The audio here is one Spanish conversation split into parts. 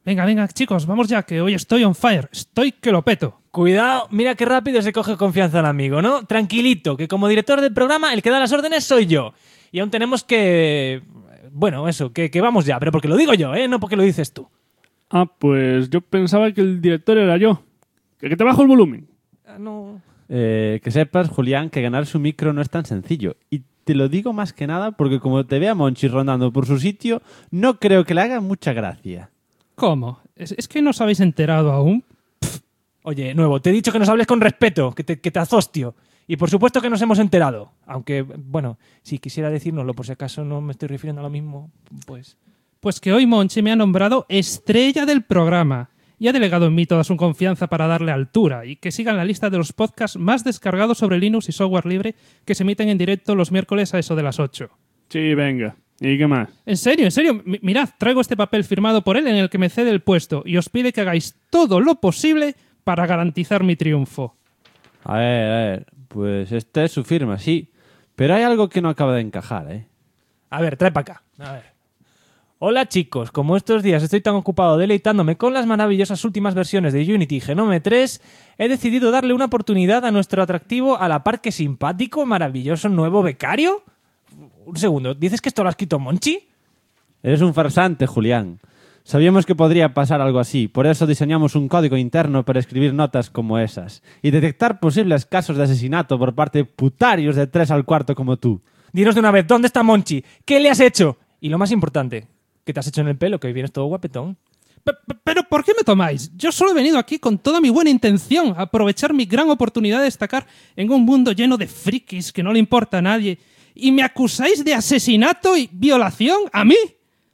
Venga, venga, chicos, vamos ya, que hoy estoy on fire. Estoy que lo peto. Cuidado, mira qué rápido se coge confianza el amigo, ¿no? Tranquilito, que como director del programa el que da las órdenes soy yo. Y aún tenemos que... Bueno, eso, que vamos ya, pero porque lo digo yo, ¿eh? No porque lo dices tú. Ah, pues yo pensaba que el director era yo. Que te bajo el volumen. No... Que sepas, Julián, que ganar su micro no es tan sencillo. Y te lo digo más que nada porque como te vea Monchi rondando por su sitio, no creo que le haga mucha gracia. ¿Cómo? ¿Es que no os habéis enterado aún? Oye, Nuevo, te he dicho que nos hables con respeto, que te azostio. Y por supuesto que nos hemos enterado. Aunque, bueno, si quisiera decírnoslo, por si acaso no me estoy refiriendo a lo mismo, pues... Pues que hoy Monchi me ha nombrado estrella del programa y ha delegado en mí toda su confianza para darle altura y que siga en la lista de los podcasts más descargados sobre Linux y software libre que se emiten en directo los miércoles a eso de las 8. Sí, venga. ¿Y qué más? En serio, mirad, traigo este papel firmado por él en el que me cede el puesto y os pide que hagáis todo lo posible para garantizar mi triunfo. A ver, pues esta es su firma, sí. Pero hay algo que no acaba de encajar, ¿eh? A ver, trae para acá. A ver. Hola chicos, como estos días estoy tan ocupado deleitándome con las maravillosas últimas versiones de Unity y Genome 3, he decidido darle una oportunidad a nuestro atractivo a la par que simpático, maravilloso nuevo becario. Un segundo, ¿dices que esto lo ha escrito Monchi? Eres un farsante, Julián. Sabíamos que podría pasar algo así, por eso diseñamos un código interno para escribir notas como esas y detectar posibles casos de asesinato por parte de putarios de 3 al cuarto como tú. Dinos de una vez, ¿dónde está Monchi? ¿Qué le has hecho? Y lo más importante, ¿qué te has hecho en el pelo? Que hoy vienes todo guapetón. ¿Pero por qué me tomáis? Yo solo he venido aquí con toda mi buena intención, a aprovechar mi gran oportunidad de destacar en un mundo lleno de frikis que no le importa a nadie. ¿Y me acusáis de asesinato y violación a mí?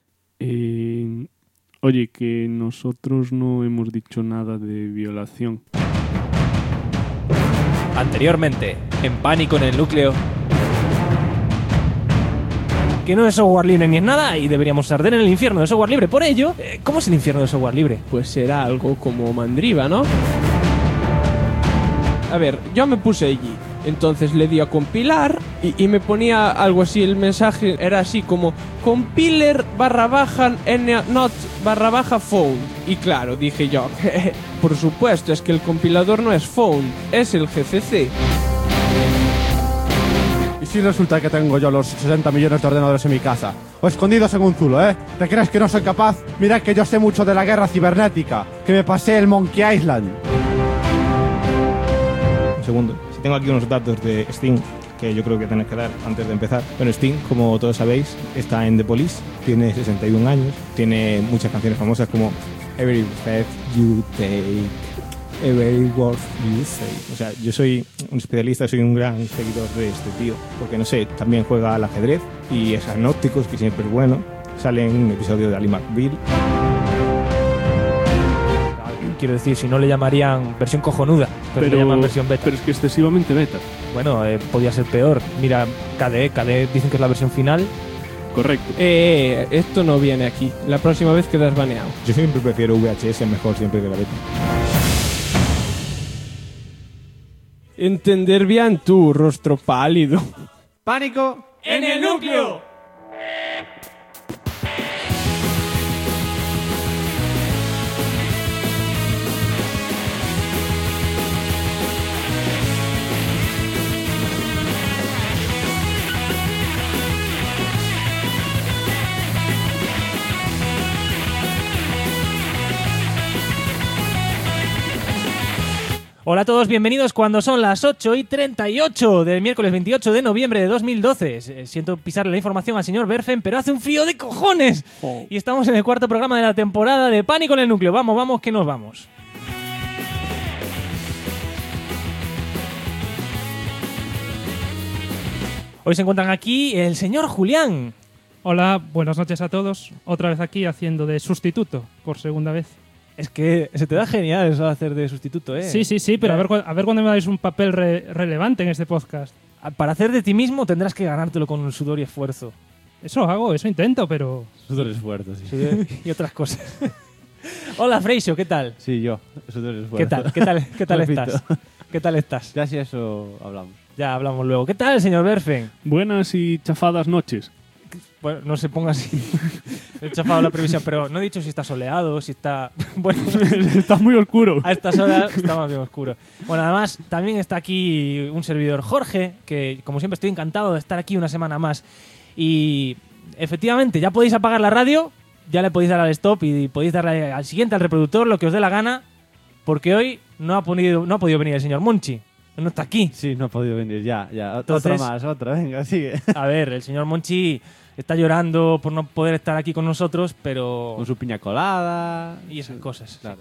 Oye, que nosotros no hemos dicho nada de violación. Anteriormente, en Pánico en el Núcleo... Que no es software libre ni es nada y deberíamos arder en el infierno de software libre. Por ello, ¿cómo es el infierno de software libre? Pues será algo como Mandriva, ¿no? A ver, yo me puse allí. Entonces le di a compilar y me ponía algo así, el mensaje era así como compiler /not /phone. Y claro, dije yo, por supuesto, es que el compilador no es phone, es el GCC. ¿Y si resulta que tengo yo los 60 millones de ordenadores en mi casa? O escondidos en un zulo, ¿eh? ¿Te crees que no soy capaz? Mirad que yo sé mucho de la guerra cibernética, que me pasé el Monkey Island. Un segundo. Si tengo aquí unos datos de Steam, que yo creo que tenéis que dar antes de empezar. Bueno, Steam, como todos sabéis, está en The Police, tiene 61 años, tiene muchas canciones famosas como Every Step You Take, Every Word You Say. O sea, yo soy un especialista, soy un gran seguidor de este tío, porque no sé, también juega al ajedrez y es agnóstico, que siempre es bueno. Sale en un episodio de Ali McBeal. Quiero decir, si no le llamarían versión cojonuda, pero le llaman versión beta. Pero es que excesivamente beta. Bueno, podía ser peor. Mira, KDE dicen que es la versión final. Correcto. Esto no viene aquí. La próxima vez quedas baneado. Yo siempre prefiero VHS, mejor siempre que la beta. Entender bien tu rostro pálido. ¡Pánico ¡En el núcleo! Hola a todos, bienvenidos cuando son las 8:38 del miércoles 28 de noviembre de 2012. Siento pisarle la información al señor Berfen, pero hace un frío de cojones. Y estamos en el cuarto programa de la temporada de Pánico en el Núcleo. Vamos, vamos, que nos vamos. Hoy se encuentran aquí el señor Julián. Hola, buenas noches a todos. Otra vez aquí haciendo de sustituto, por segunda vez. Es que se te da genial eso de hacer de sustituto, ¿eh? Sí, pero a ver cuándo me dais un papel relevante en este podcast. Para hacer de ti mismo tendrás que ganártelo con sudor y esfuerzo. Eso hago, eso intento, pero... Sudor esfuerzo, sí. Y otras cosas. Hola, Freixo, ¿qué tal? Sí, yo. Sudor esfuerzo. ¿Qué tal estás? ¿Qué tal estás? Ya si eso hablamos. Ya hablamos luego. ¿Qué tal, señor Berfen? Buenas y chafadas noches. Bueno, no se ponga así. He chafado la previsión, pero no he dicho si está soleado, si está... Bueno, Está muy oscuro. a estas horas está más bien oscuro. Bueno, además, también está aquí un servidor, Jorge, que como siempre estoy encantado de estar aquí una semana más. Y efectivamente, ya podéis apagar la radio, ya le podéis dar al stop y podéis darle al siguiente, al reproductor, lo que os dé la gana, porque hoy no ha podido venir el señor Monchi. No está aquí. Sí, no ha podido venir, ya. Entonces- Otra, venga, sigue. A ver, el señor Monchi está llorando por no poder estar aquí con nosotros, pero... Con su piña colada. Y esas cosas. Claro.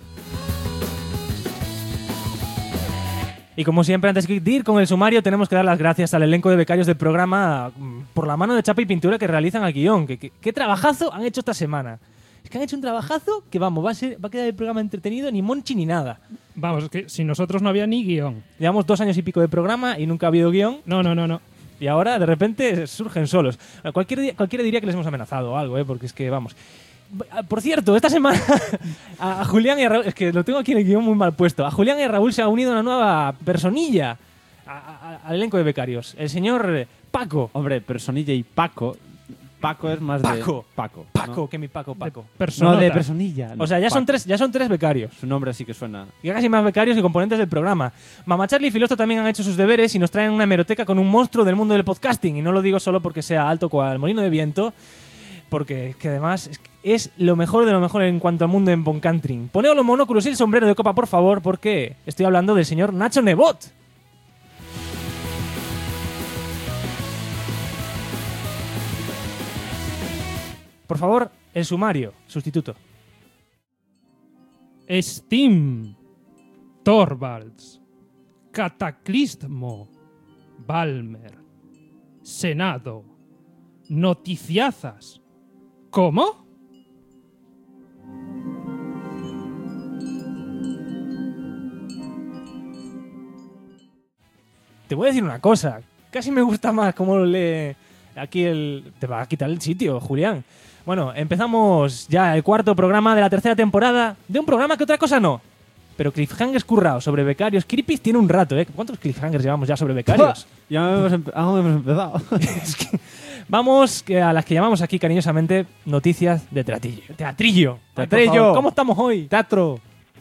Y como siempre, antes de ir con el sumario, tenemos que dar las gracias al elenco de becarios del programa por la mano de chapa y pintura que realizan al guión. ¿Qué trabajazo han hecho esta semana? Es que han hecho un trabajazo que, vamos, va a quedar el programa entretenido, ni Monchi ni nada. Vamos, es que si nosotros no había ni guión. Llevamos 2 años y pico de programa y nunca ha habido guión. No. Y ahora, de repente, surgen solos. Cualquiera diría que les hemos amenazado o algo, porque es que, vamos... Por cierto, esta semana a Julián y a Raúl... Es que lo tengo aquí en el guión muy mal puesto. A Julián y a Raúl se ha unido una nueva personilla al elenco de becarios. El señor Paco. Hombre, Personilla y Paco. Paco es más Paco. de... Paco. Paco, ¿no? que mi Paco. No, Personota. de Personilla. no, O sea, ya son Paco. tres becarios. Su nombre sí que suena... Y casi más becarios que componentes del programa. Mama Charlie y Filosto también han hecho sus deberes y nos traen una hemeroteca con un monstruo del mundo del podcasting. Y no lo digo solo porque sea alto cual molino de viento, porque es que además es lo mejor de lo mejor en cuanto al mundo en Boncountry. Poneos los monóculos y el sombrero de copa, por favor, porque estoy hablando del señor Nacho Nebot. Por favor, el sumario, sustituto. Steam, Torvalds, Cataclismo, Balmer, Senado, Noticiazas. ¿Cómo? Te voy a decir una cosa. Casi me gusta más cómo lo lee aquí el... Te va a quitar el sitio, Julián. Bueno, empezamos ya el 4º programa de la 3ª temporada de un programa que otra cosa no. Pero cliffhangers currados sobre becarios. Creepies tiene un rato, ¿eh? ¿Cuántos cliffhangers llevamos ya sobre becarios? Ya hemos empezado. Vamos a las que llamamos aquí cariñosamente noticias de teatrillo. Teatrillo. Ay, por favor. ¿Cómo estamos hoy? Teatro.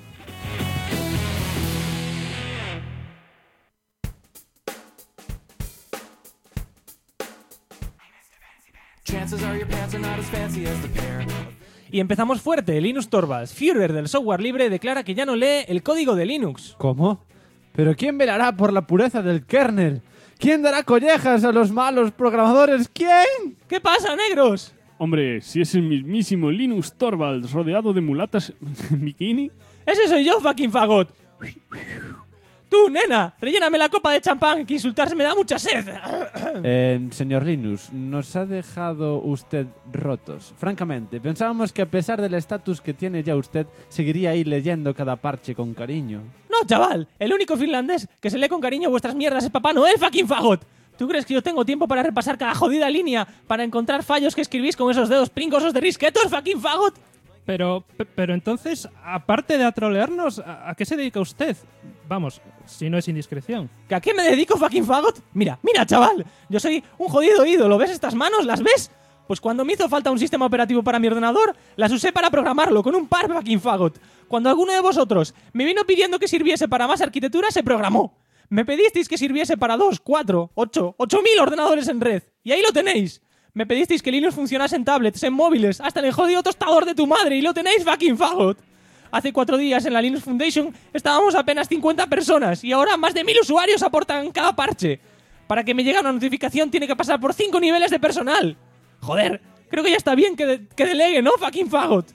Y empezamos fuerte. Linus Torvalds, Führer del software libre, declara que ya no lee el código de Linux. ¿Cómo? ¿Pero quién velará por la pureza del kernel? ¿Quién dará collejas a los malos programadores? ¿Quién? ¿Qué pasa, negros? Hombre, si es el mismísimo Linus Torvalds rodeado de mulatas en bikini. Ese soy yo, fucking fagot. Tú, nena, relléname la copa de champán, que insultarse me da mucha sed. Señor Linus, nos ha dejado usted rotos. Francamente, pensábamos que a pesar del estatus que tiene ya usted, seguiría ahí leyendo cada parche con cariño. No, chaval, el único finlandés que se lee con cariño vuestras mierdas es Papá Noel, fucking fagot. ¿Tú crees que yo tengo tiempo para repasar cada jodida línea para encontrar fallos que escribís con esos dedos pringosos de risquetos, fucking fagot? Pero entonces, aparte de atrolearnos, ¿a qué se dedica usted? Vamos, si no es indiscreción. ¿Que a qué me dedico, fucking fagot? Mira, chaval, yo soy un jodido ídolo, ¿ves estas manos? ¿Las ves? Pues cuando me hizo falta un sistema operativo para mi ordenador, las usé para programarlo con un par, fucking fagot. Cuando alguno de vosotros me vino pidiendo que sirviese para más arquitectura, se programó. Me pedisteis que sirviese para 2, 4, 8, 8.000 ordenadores en red. Y ahí lo tenéis. Me pedisteis que Linux funcionase en tablets, en móviles, hasta en el jodido tostador de tu madre. Y lo tenéis, fucking fagot. Hace 4 días en la Linux Foundation estábamos apenas 50 personas. Y ahora más de 1.000 usuarios aportan cada parche. Para que me llegue una notificación tiene que pasar por 5 niveles de personal. Joder, creo que ya está bien que delegue, ¿no, fucking fagot?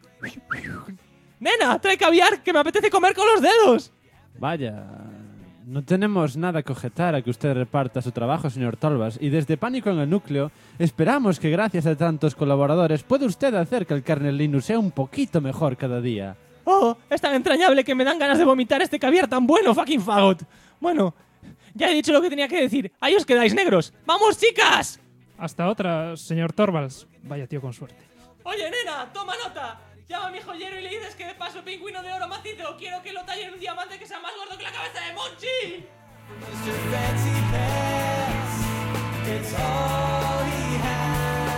Nena, trae caviar, que me apetece comer con los dedos. Vaya, no tenemos nada que objetar a que usted reparta su trabajo, señor Torvalds, y desde Pánico en el Núcleo esperamos que gracias a tantos colaboradores pueda usted hacer que el kernel Linux sea un poquito mejor cada día. Oh, es tan entrañable que me dan ganas de vomitar este caviar tan bueno, fucking fagot. Bueno, ya he dicho lo que tenía que decir. Ahí os quedáis, negros. ¡Vamos, chicas! Hasta otra, señor Torvalds. Vaya tío con suerte. Oye, nena, toma nota. Llama a mi joyero y le dices que de paso pingüino de oro macizo quiero que lo talle en un diamante que sea más gordo que la cabeza de Monchi. Mr. Fancy Pants, it's all he had, but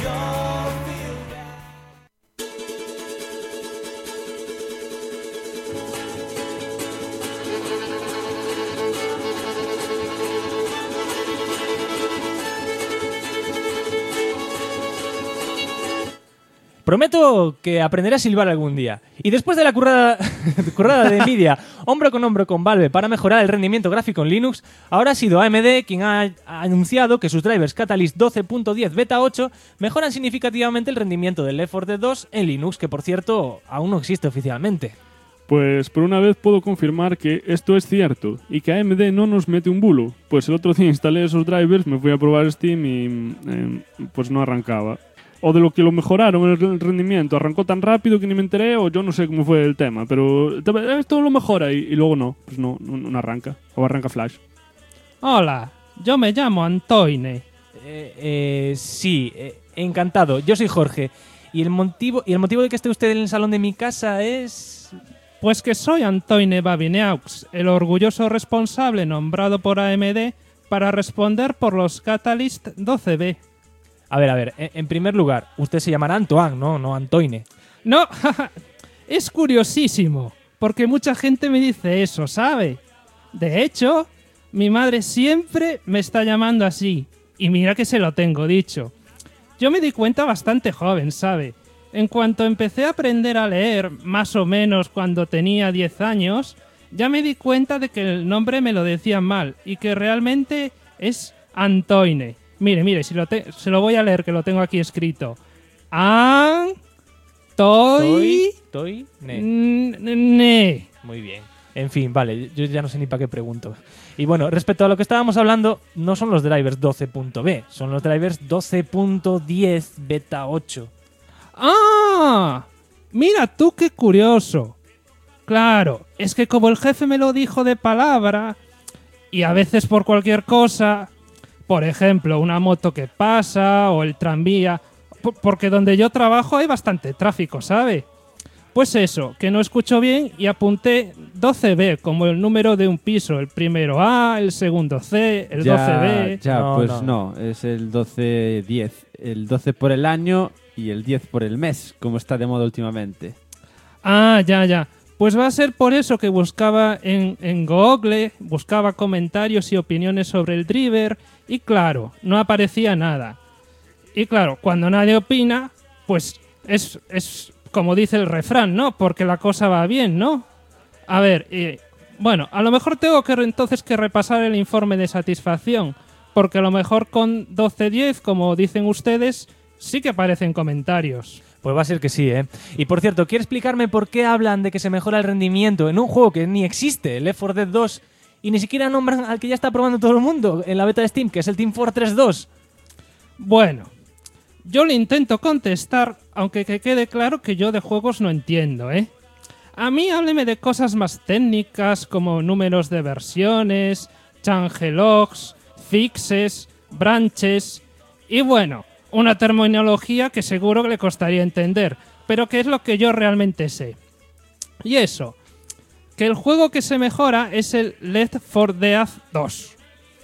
Prometo que aprenderé a silbar algún día. Y después de la currada de Nvidia, hombro con Valve para mejorar el rendimiento gráfico en Linux, ahora ha sido AMD quien ha anunciado que sus drivers Catalyst 12.10 Beta 8 mejoran significativamente el rendimiento del Left 4 Dead 2 en Linux, que por cierto aún no existe oficialmente. Pues por una vez puedo confirmar que esto es cierto y que AMD no nos mete un bulo. Pues el otro día instalé esos drivers, me fui a probar Steam y pues no arrancaba. O de lo que lo mejoraron el rendimiento, arrancó tan rápido que ni me enteré, o yo no sé cómo fue el tema, pero esto lo mejora y luego no, pues no arranca, o arranca Flash. Hola, yo me llamo Antoine. Sí, encantado, yo soy Jorge. ¿Y el motivo de que esté usted en el salón de mi casa es...? Pues que soy Antoine Babineaux, el orgulloso responsable nombrado por AMD para responder por los Catalyst 12B. A ver, en primer lugar, usted se llamará Antoine, no Antoine. No, es curiosísimo, porque mucha gente me dice eso, ¿sabe? De hecho, mi madre siempre me está llamando así, y mira que se lo tengo dicho. Yo me di cuenta bastante joven, ¿sabe? En cuanto empecé a aprender a leer, más o menos cuando tenía 10 años, ya me di cuenta de que el nombre me lo decían mal, y que realmente es Antoine. Mire, se lo voy a leer, que lo tengo aquí escrito. Ne. Muy bien. En fin, vale, yo ya no sé ni para qué pregunto. Y bueno, respecto a lo que estábamos hablando, no son los drivers 12.b, son los drivers 12.10 Beta 8. ¡Ah! Mira tú qué curioso. Claro, es que como el jefe me lo dijo de palabra, y a veces por cualquier cosa... Por ejemplo, una moto que pasa o el tranvía, porque donde yo trabajo hay bastante tráfico, ¿sabe? Pues eso, que no escucho bien y apunté 12B como el número de un piso, el primero A, el segundo C, el 12B... No, es el 12-10, el 12 por el año y el 10 por el mes, como está de moda últimamente. Ah, ya. Pues va a ser por eso que buscaba en Google, buscaba comentarios y opiniones sobre el driver y claro, no aparecía nada. Y claro, cuando nadie opina, pues es como dice el refrán, ¿no? Porque la cosa va bien, ¿no? A ver, bueno, a lo mejor tengo que entonces que repasar el informe de satisfacción, porque a lo mejor con 12.10, como dicen ustedes, sí que aparecen comentarios. Pues va a ser que sí, ¿eh? Y por cierto, ¿quiere explicarme por qué hablan de que se mejora el rendimiento en un juego que ni existe, el Left 4 Dead 2, y ni siquiera nombran al que ya está probando todo el mundo en la beta de Steam, que es el Team Fortress 2? Bueno, yo le intento contestar, aunque que quede claro que yo de juegos no entiendo, ¿eh? A mí hábleme de cosas más técnicas como números de versiones, changelogs, fixes, branches y bueno... Una terminología que seguro que le costaría entender, pero que es lo que yo realmente sé. Y eso, que el juego que se mejora es el Left 4 Dead 2.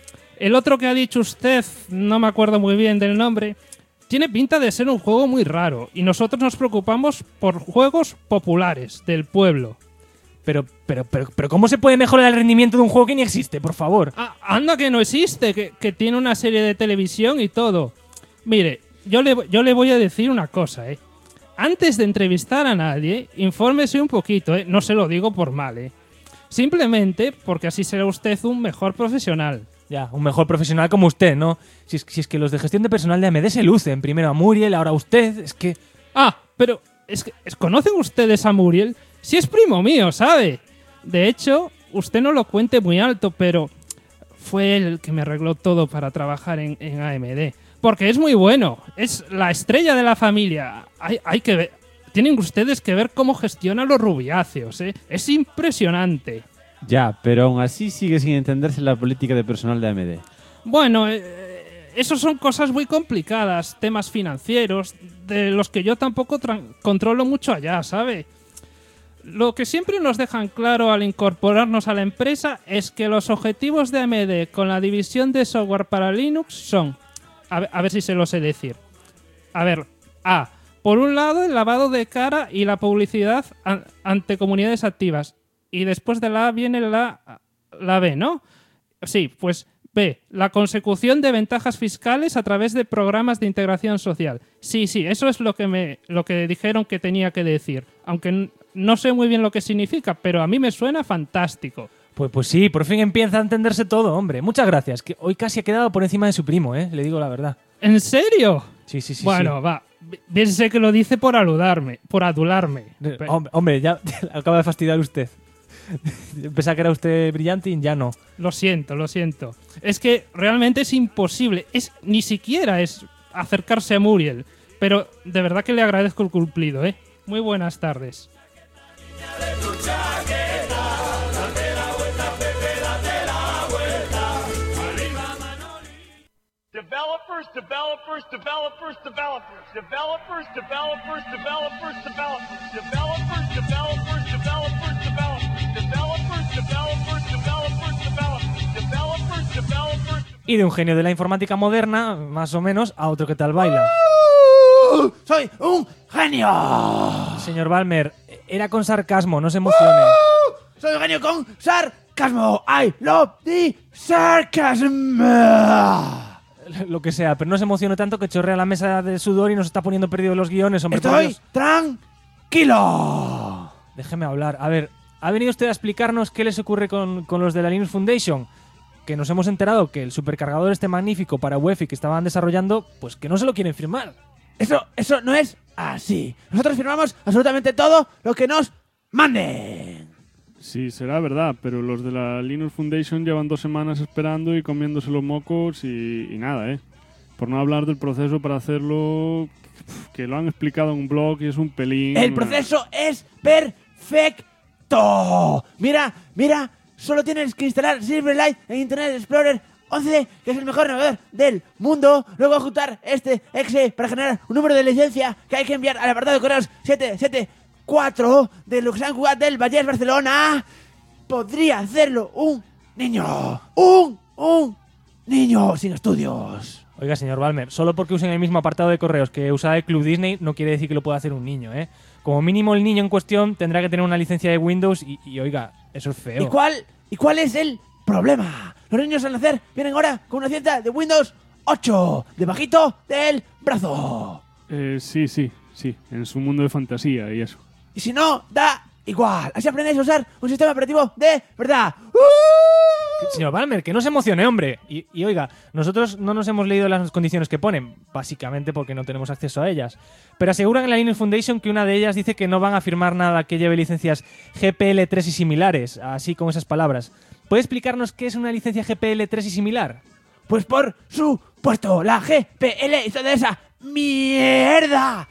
El otro que ha dicho usted, no me acuerdo muy bien del nombre, tiene pinta de ser un juego muy raro, y nosotros nos preocupamos por juegos populares, del pueblo. Pero ¿cómo se puede mejorar el rendimiento de un juego que ni existe, por favor? Anda que no existe, que tiene una serie de televisión y todo. Mire, yo le voy a decir una cosa, ¿eh? Antes de entrevistar a nadie, infórmese un poquito, ¿eh? No se lo digo por mal, ¿eh? Simplemente porque así será usted un mejor profesional. Ya, un mejor profesional como usted, ¿no? Si es que los de gestión de personal de AMD se lucen. Primero a Muriel, ahora a usted, es que... Pero ¿conocen ustedes a Muriel? Si es primo mío, ¿sabe? De hecho, usted no lo cuente muy alto, pero fue él el que me arregló todo para trabajar en AMD. Porque es muy bueno, es la estrella de la familia. Hay que ver, tienen ustedes que ver cómo gestiona los rubiáceos, ¿eh? Es impresionante. Ya, pero aún así sigue sin entenderse la política de personal de AMD. Bueno, eso son cosas muy complicadas, temas financieros, de los que yo tampoco controlo mucho allá, ¿sabe? Lo que siempre nos dejan claro al incorporarnos a la empresa es que los objetivos de AMD con la división de software para Linux son... A ver si se lo sé decir. A ver, A. Por un lado, el lavado de cara y la publicidad ante comunidades activas. Y después de la A viene la B, ¿no? Sí, pues B. La consecución de ventajas fiscales a través de programas de integración social. Sí, eso es lo que dijeron que tenía que decir. Aunque no sé muy bien lo que significa, pero a mí me suena fantástico. Pues sí, por fin empieza a entenderse todo, hombre. Muchas gracias, que hoy casi ha quedado por encima de su primo, le digo la verdad. ¿En serio? Sí. Bueno, va. Bien sé que lo dice por adularme. Hombre, ya acaba de fastidiar usted. Pensaba que era usted brillante y ya no. Lo siento. Es que realmente es imposible. Ni siquiera es acercarse a Muriel. Pero de verdad que le agradezco el cumplido, ¿eh? Muy buenas tardes. Y de un genio de la informática moderna, más o menos, a otro que tal baila. ¡Soy un genio! Señor Balmer, era con sarcasmo, no se emocione. ¡Soy un genio con sarcasmo! ¡I love the sarcasm! Lo que sea, pero no se emocione tanto que chorrea la mesa de sudor y nos está poniendo perdidos los guiones, hombre. ¡Estoy tranquilo! Déjeme hablar. A ver, ¿ha venido usted a explicarnos qué les ocurre con los de la Linux Foundation? Que nos hemos enterado que el supercargador este magnífico para UEFI que estaban desarrollando, pues que no se lo quieren firmar. Eso no es así. Nosotros firmamos absolutamente todo lo que nos manden. Sí, será verdad, pero los de la Linux Foundation llevan 2 semanas esperando y comiéndose los mocos y nada, ¿eh? Por no hablar del proceso para hacerlo, que lo han explicado en un blog y es un pelín... El proceso es perfecto. Mira, solo tienes que instalar Silverlight en Internet Explorer 11, que es el mejor navegador del mundo. Luego ejecutar este exe para generar un número de licencia que hay que enviar al apartado de correos 774 de Luxemburgo del Vallès, Barcelona. Podría hacerlo un niño. Un niño sin estudios. Oiga, señor Balmer, solo porque usen el mismo apartado de correos que usa el Club Disney no quiere decir que lo pueda hacer un niño, ¿eh? Como mínimo el niño en cuestión tendrá que tener una licencia de Windows y oiga, eso es feo. ¿Y cuál es el problema? Los niños al nacer vienen ahora con una licencia de Windows 8, debajito del brazo. Sí, en su mundo de fantasía y eso. Y si no, da igual. Así aprendéis a usar un sistema operativo de verdad. Señor Balmer, que no se emocione, hombre. Y oiga, nosotros no nos hemos leído las condiciones que ponen, básicamente porque no tenemos acceso a ellas. Pero aseguran en la Linux Foundation que una de ellas dice que no van a firmar nada que lleve licencias GPL3 y similares, así con esas palabras. ¿Puede explicarnos qué es una licencia GPL3 y similar? Pues por supuesto, la GPL y toda esa mierda.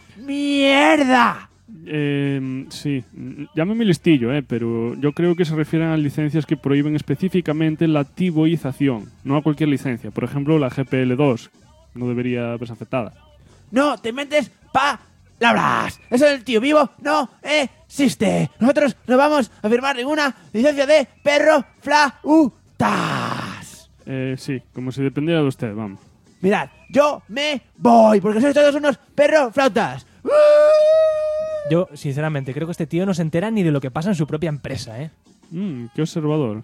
Sí, llámeme listillo, pero yo creo que se refieren a licencias que prohíben específicamente la tivoización, no a cualquier licencia. Por ejemplo, la GPL2 no debería verse afectada. No te inventes palabras. Eso del tío vivo no existe. Nosotros no vamos a firmar ninguna licencia de perro flautas. Sí, como si dependiera de usted, vamos. Mirad, yo me voy porque sois todos unos perro flautas. Yo, sinceramente, creo que este tío no se entera ni de lo que pasa en su propia empresa, ¿eh? Qué observador.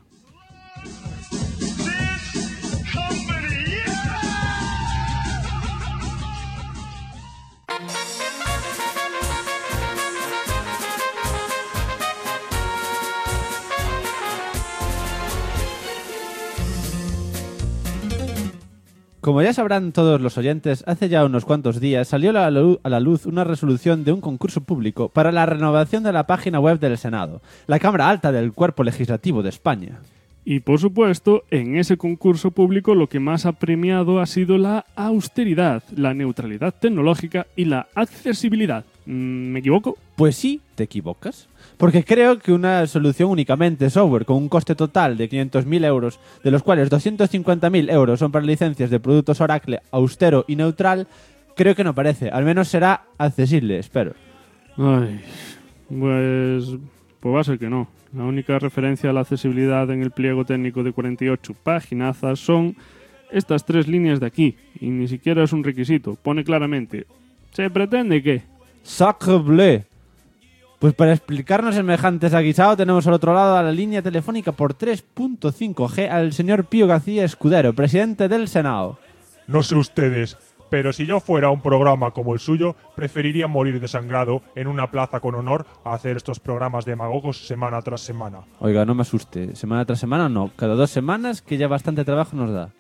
Como ya sabrán todos los oyentes, hace ya unos cuantos días salió a la luz una resolución de un concurso público para la renovación de la página web del Senado, la Cámara Alta del Cuerpo Legislativo de España. Y por supuesto, en ese concurso público lo que más ha premiado ha sido la austeridad, la neutralidad tecnológica y la accesibilidad. ¿Me equivoco? Pues sí, te equivocas. Porque creo que una solución únicamente software con un coste total de 500.000 euros, de los cuales 250.000 euros son para licencias de productos Oracle austero y neutral, creo que no parece. Al menos será accesible, espero. Ay, pues va a ser que no. La única referencia a la accesibilidad en el pliego técnico de 48 paginazas son estas 3 líneas de aquí. Y ni siquiera es un requisito. Pone claramente ¿Se pretende qué? Sacre bleu. Pues para explicarnos semejantes aguisado tenemos al otro lado a la línea telefónica por 3.5G al señor Pío García Escudero, presidente del Senado. No sé ustedes, pero si yo fuera un programa como el suyo, preferiría morir desangrado en una plaza con honor a hacer estos programas demagogos semana tras semana. Oiga, no me asuste. Semana tras semana no. Cada 2 semanas, que ya bastante trabajo nos da.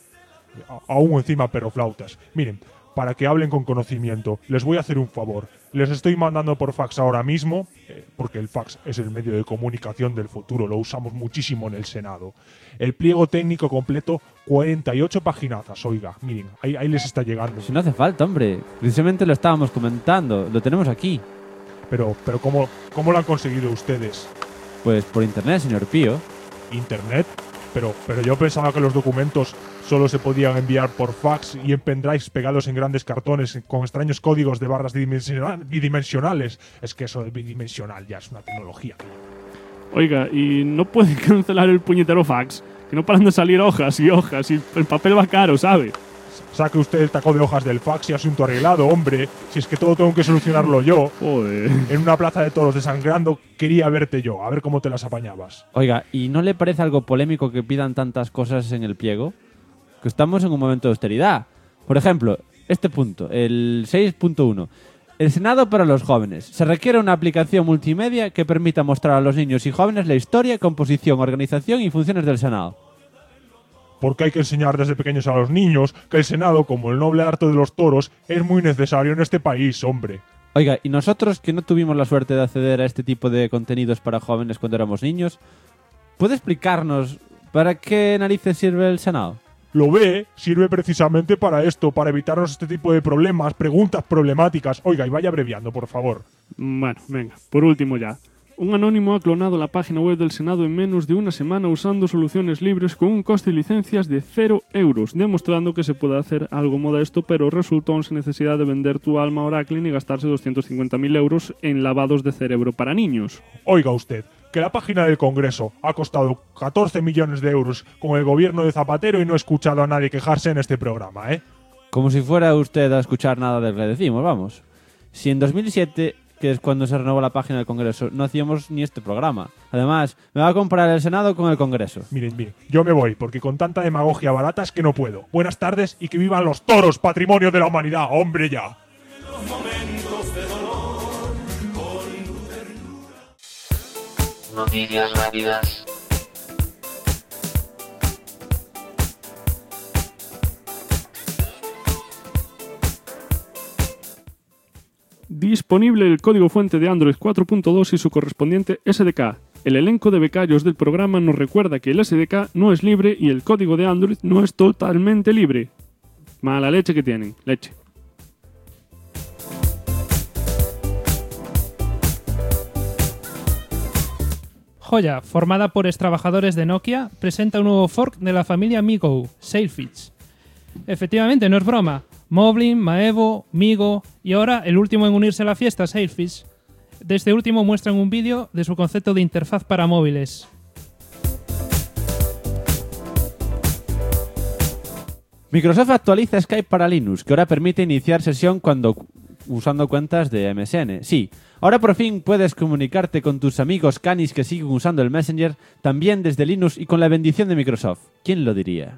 Aún encima perroflautas. Miren, para que hablen con conocimiento, les voy a hacer un favor. Les estoy mandando por fax ahora mismo, porque el fax es el medio de comunicación del futuro, lo usamos muchísimo en el Senado. El pliego técnico completo, 48 paginazas, oiga, miren, ahí les está llegando. Si no hace falta, hombre. Precisamente lo estábamos comentando. Lo tenemos aquí. Pero ¿cómo lo han conseguido ustedes? Pues por internet, señor Pío. ¿Internet? Pero yo pensaba que los documentos solo se podían enviar por fax y en pendrives pegados en grandes cartones con extraños códigos de barras bidimensionales. Es que eso de bidimensional ya es una tecnología. Oiga, ¿y no pueden cancelar el puñetero fax? Que no paran de salir hojas y hojas y el papel va caro, ¿sabe? Saque usted el taco de hojas del fax y asunto arreglado, hombre. Si es que todo tengo que solucionarlo yo. Joder. En una plaza de toros desangrando quería verte yo, a ver cómo te las apañabas. Oiga, ¿y no le parece algo polémico que pidan tantas cosas en el pliego? Que estamos en un momento de austeridad. Por ejemplo, este punto, el 6.1. El Senado para los jóvenes. Se requiere una aplicación multimedia que permita mostrar a los niños y jóvenes la historia, composición, organización y funciones del Senado. Porque hay que enseñar desde pequeños a los niños que el Senado, como el noble arte de los toros, es muy necesario en este país, hombre. Oiga, ¿y nosotros que no tuvimos la suerte de acceder a este tipo de contenidos para jóvenes cuando éramos niños? ¿Puede explicarnos para qué narices sirve el Senado? Lo ve, sirve precisamente para esto, para evitarnos este tipo de problemas, preguntas problemáticas. Oiga, y vaya abreviando, por favor. Bueno, venga, por último ya. Un anónimo ha clonado la página web del Senado en menos de una semana usando soluciones libres con un coste de licencias de 0 euros, demostrando que se puede hacer algo modesto, pero resultó sin necesidad de vender tu alma a Oracle y gastarse 250.000 euros en lavados de cerebro para niños. Oiga usted, que la página del Congreso ha costado 14 millones de euros con el gobierno de Zapatero y no he escuchado a nadie quejarse en este programa, ¿eh? Como si fuera usted a escuchar nada de lo que decimos, vamos. Si en 2007, que es cuando se renovó la página del Congreso, no hacíamos ni este programa. Además, me va a comparar el Senado con el Congreso. Miren, yo me voy, porque con tanta demagogia barata es que no puedo. Buenas tardes y que vivan los toros, patrimonio de la humanidad, hombre ya. Noticias rápidas. Disponible el código fuente de Android 4.2 y su correspondiente SDK. El elenco de becarios del programa nos recuerda que el SDK no es libre y el código de Android no es totalmente libre. Mala leche que tienen, leche. Joya, formada por extrabajadores de Nokia, presenta un nuevo fork de la familia MeeGo, Sailfish. Efectivamente, no es broma. Moblin, Maevo, Migo y ahora el último en unirse a la fiesta, Sailfish. De este último muestran un vídeo de su concepto de interfaz para móviles. Microsoft actualiza Skype para Linux, que ahora permite iniciar sesión usando cuentas de MSN. Sí, ahora por fin puedes comunicarte con tus amigos canis que siguen usando el Messenger, también desde Linux y con la bendición de Microsoft. ¿Quién lo diría?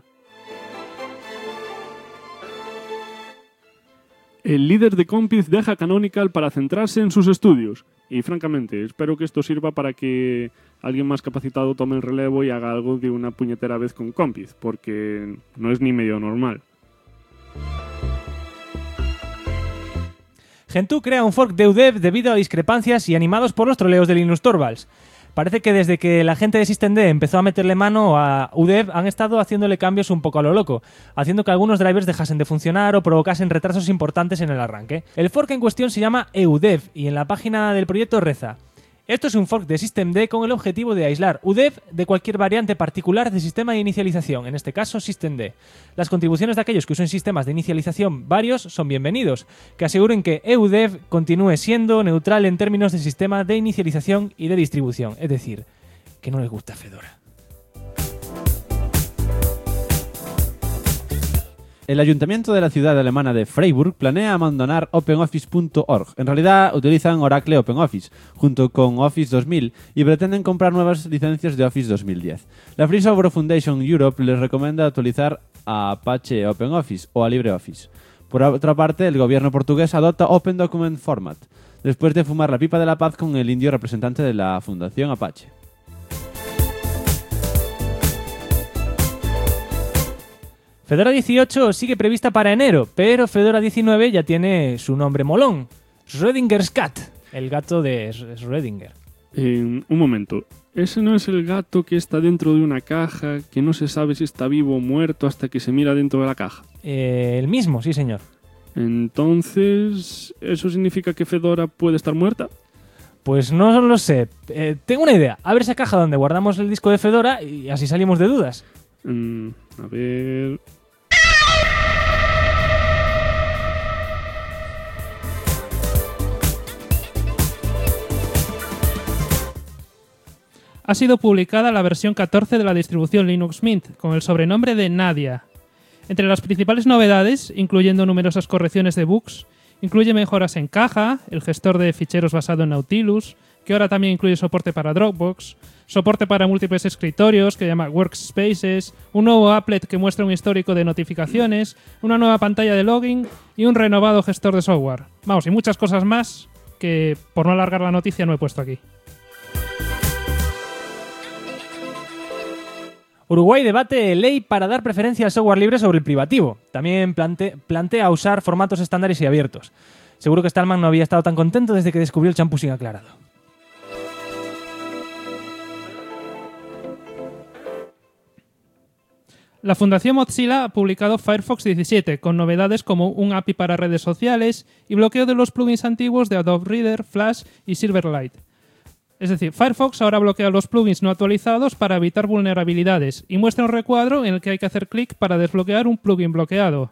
El líder de Compiz deja Canonical para centrarse en sus estudios. Y francamente, espero que esto sirva para que alguien más capacitado tome el relevo y haga algo de una puñetera vez con Compiz, porque no es ni medio normal. Gentoo crea un fork de UDEV debido a discrepancias y animados por los troleos de Linus Torvalds. Parece que desde que la gente de Systemd empezó a meterle mano a UDEV han estado haciéndole cambios un poco a lo loco, haciendo que algunos drivers dejasen de funcionar o provocasen retrasos importantes en el arranque. El fork en cuestión se llama EUDEV y en la página del proyecto reza: esto es un fork de Systemd con el objetivo de aislar UDEV de cualquier variante particular de sistema de inicialización, en este caso Systemd. Las contribuciones de aquellos que usen sistemas de inicialización varios son bienvenidos, que aseguren que EUDEV continúe siendo neutral en términos de sistema de inicialización y de distribución, es decir, que no les gusta Fedora. El ayuntamiento de la ciudad alemana de Freiburg planea abandonar OpenOffice.org. En realidad utilizan Oracle OpenOffice, junto con Office 2000, y pretenden comprar nuevas licencias de Office 2010. La Free Software Foundation Europe les recomienda actualizar a Apache OpenOffice o a LibreOffice. Por otra parte, el gobierno portugués adopta Open Document Format, después de fumar la pipa de la paz con el indio representante de la Fundación Apache. Fedora 18 sigue prevista para enero, pero Fedora 19 ya tiene su nombre molón. Schrödinger's Cat, el gato de Schrödinger. Un momento. ¿Ese no es el gato que está dentro de una caja, que no se sabe si está vivo o muerto hasta que se mira dentro de la caja? El mismo, sí señor. Entonces, ¿eso significa que Fedora puede estar muerta? Pues no lo sé. Tengo una idea. Abre esa caja donde guardamos el disco de Fedora y así salimos de dudas. A ver... Ha sido publicada la versión 14 de la distribución Linux Mint, con el sobrenombre de Nadia. Entre las principales novedades, incluyendo numerosas correcciones de bugs, incluye mejoras en caja, el gestor de ficheros basado en Nautilus, que ahora también incluye soporte para Dropbox, soporte para múltiples escritorios, que se llama Workspaces, un nuevo applet que muestra un histórico de notificaciones, una nueva pantalla de login y un renovado gestor de software. Vamos, y muchas cosas más que, por no alargar la noticia, no he puesto aquí. Uruguay debate ley para dar preferencia al software libre sobre el privativo. También plantea usar formatos estándares y abiertos. Seguro que Stallman no había estado tan contento desde que descubrió el champú sin aclarado. La Fundación Mozilla ha publicado Firefox 17, con novedades como un API para redes sociales y bloqueo de los plugins antiguos de Adobe Reader, Flash y Silverlight. Es decir, Firefox ahora bloquea los plugins no actualizados para evitar vulnerabilidades y muestra un recuadro en el que hay que hacer clic para desbloquear un plugin bloqueado.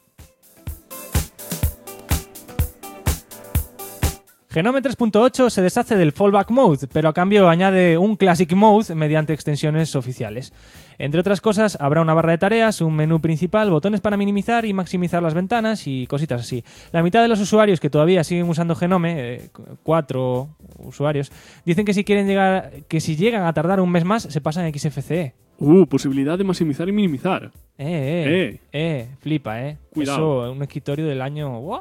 Genome 3.8 se deshace del Fallback Mode, pero a cambio añade un Classic Mode mediante extensiones oficiales. Entre otras cosas, habrá una barra de tareas, un menú principal, botones para minimizar y maximizar las ventanas y cositas así. La mitad de los usuarios que todavía siguen usando Genome, 4 usuarios, dicen que si llegan a tardar un mes más, se pasan a XFCE. Posibilidad de maximizar y minimizar. Flipa, Cuidado. Eso, un escritorio del año... ¡Wow!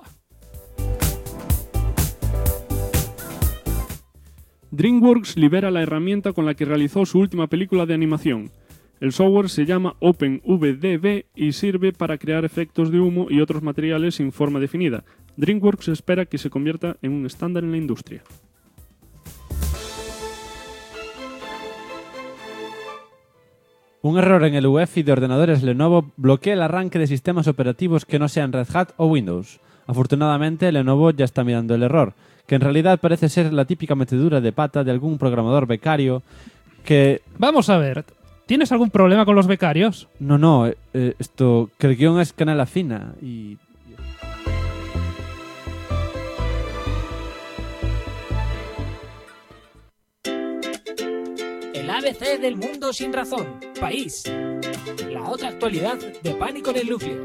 DreamWorks libera la herramienta con la que realizó su última película de animación. El software se llama OpenVDB y sirve para crear efectos de humo y otros materiales sin forma definida. DreamWorks espera que se convierta en un estándar en la industria. Un error en el UEFI de ordenadores Lenovo bloquea el arranque de sistemas operativos que no sean Red Hat o Windows. Afortunadamente, Lenovo ya está mirando el error, que en realidad parece ser la típica metedura de pata de algún programador becario que... Vamos a ver, ¿tienes algún problema con los becarios? No, esto, que el guión es canela fina y... El ABC del mundo sin razón. País. La otra actualidad de Pánico en el Núcleo.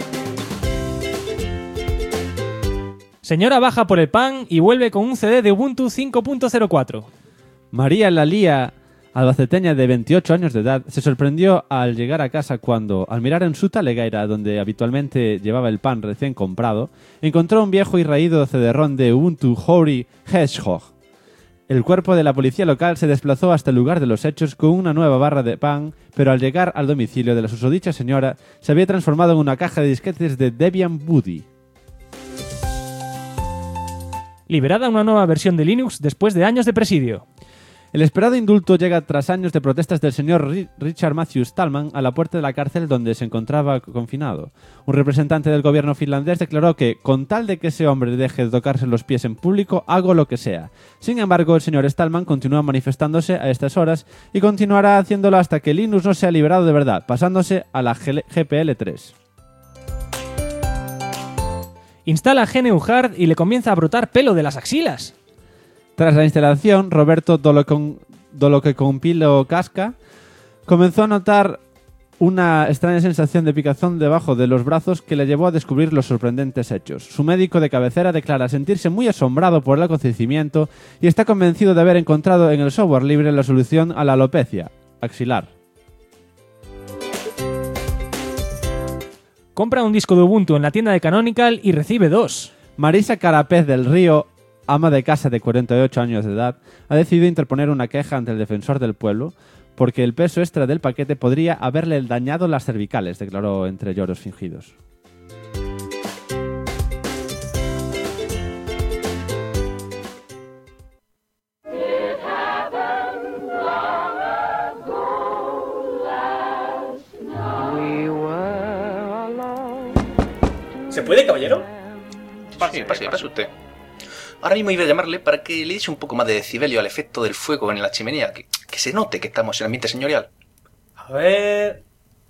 Señora baja por el pan y vuelve con un CD de Ubuntu 5.04. María Lalía, albaceteña de 28 años de edad, se sorprendió al llegar a casa cuando, al mirar en su taleguera donde habitualmente llevaba el pan recién comprado, encontró un viejo y raído CD-ROM de Ubuntu Hori Hedgehog. El cuerpo de la policía local se desplazó hasta el lugar de los hechos con una nueva barra de pan, pero al llegar al domicilio de la susodicha señora, se había transformado en una caja de disquetes de Debian Buddy. Liberada una nueva versión de Linux después de años de presidio. El esperado indulto llega tras años de protestas del señor Richard Matthew Stallman a la puerta de la cárcel donde se encontraba confinado. Un representante del gobierno finlandés declaró que, con tal de que ese hombre deje de tocarse los pies en público, hago lo que sea. Sin embargo, el señor Stallman continúa manifestándose a estas horas y continuará haciéndolo hasta que Linux no sea liberado de verdad, pasándose a la GPL3. Instala GNU Hard y le comienza a brotar pelo de las axilas. Tras la instalación, Roberto Dolo que compiló Casca comenzó a notar una extraña sensación de picazón debajo de los brazos que le llevó a descubrir los sorprendentes hechos. Su médico de cabecera declara sentirse muy asombrado por el acontecimiento y está convencido de haber encontrado en el software libre la solución a la alopecia axilar. Compra un disco de Ubuntu en la tienda de Canonical y recibe 2. Marisa Carapez del Río, ama de casa de 48 años de edad, ha decidido interponer una queja ante el defensor del pueblo porque el peso extra del paquete podría haberle dañado las cervicales, declaró entre lloros fingidos. ¿Se puede, caballero? Pase usted. Ahora mismo iba a llamarle para que le diese un poco más de decibelio al efecto del fuego en la chimenea, que se note que estamos en ambiente señorial. A ver...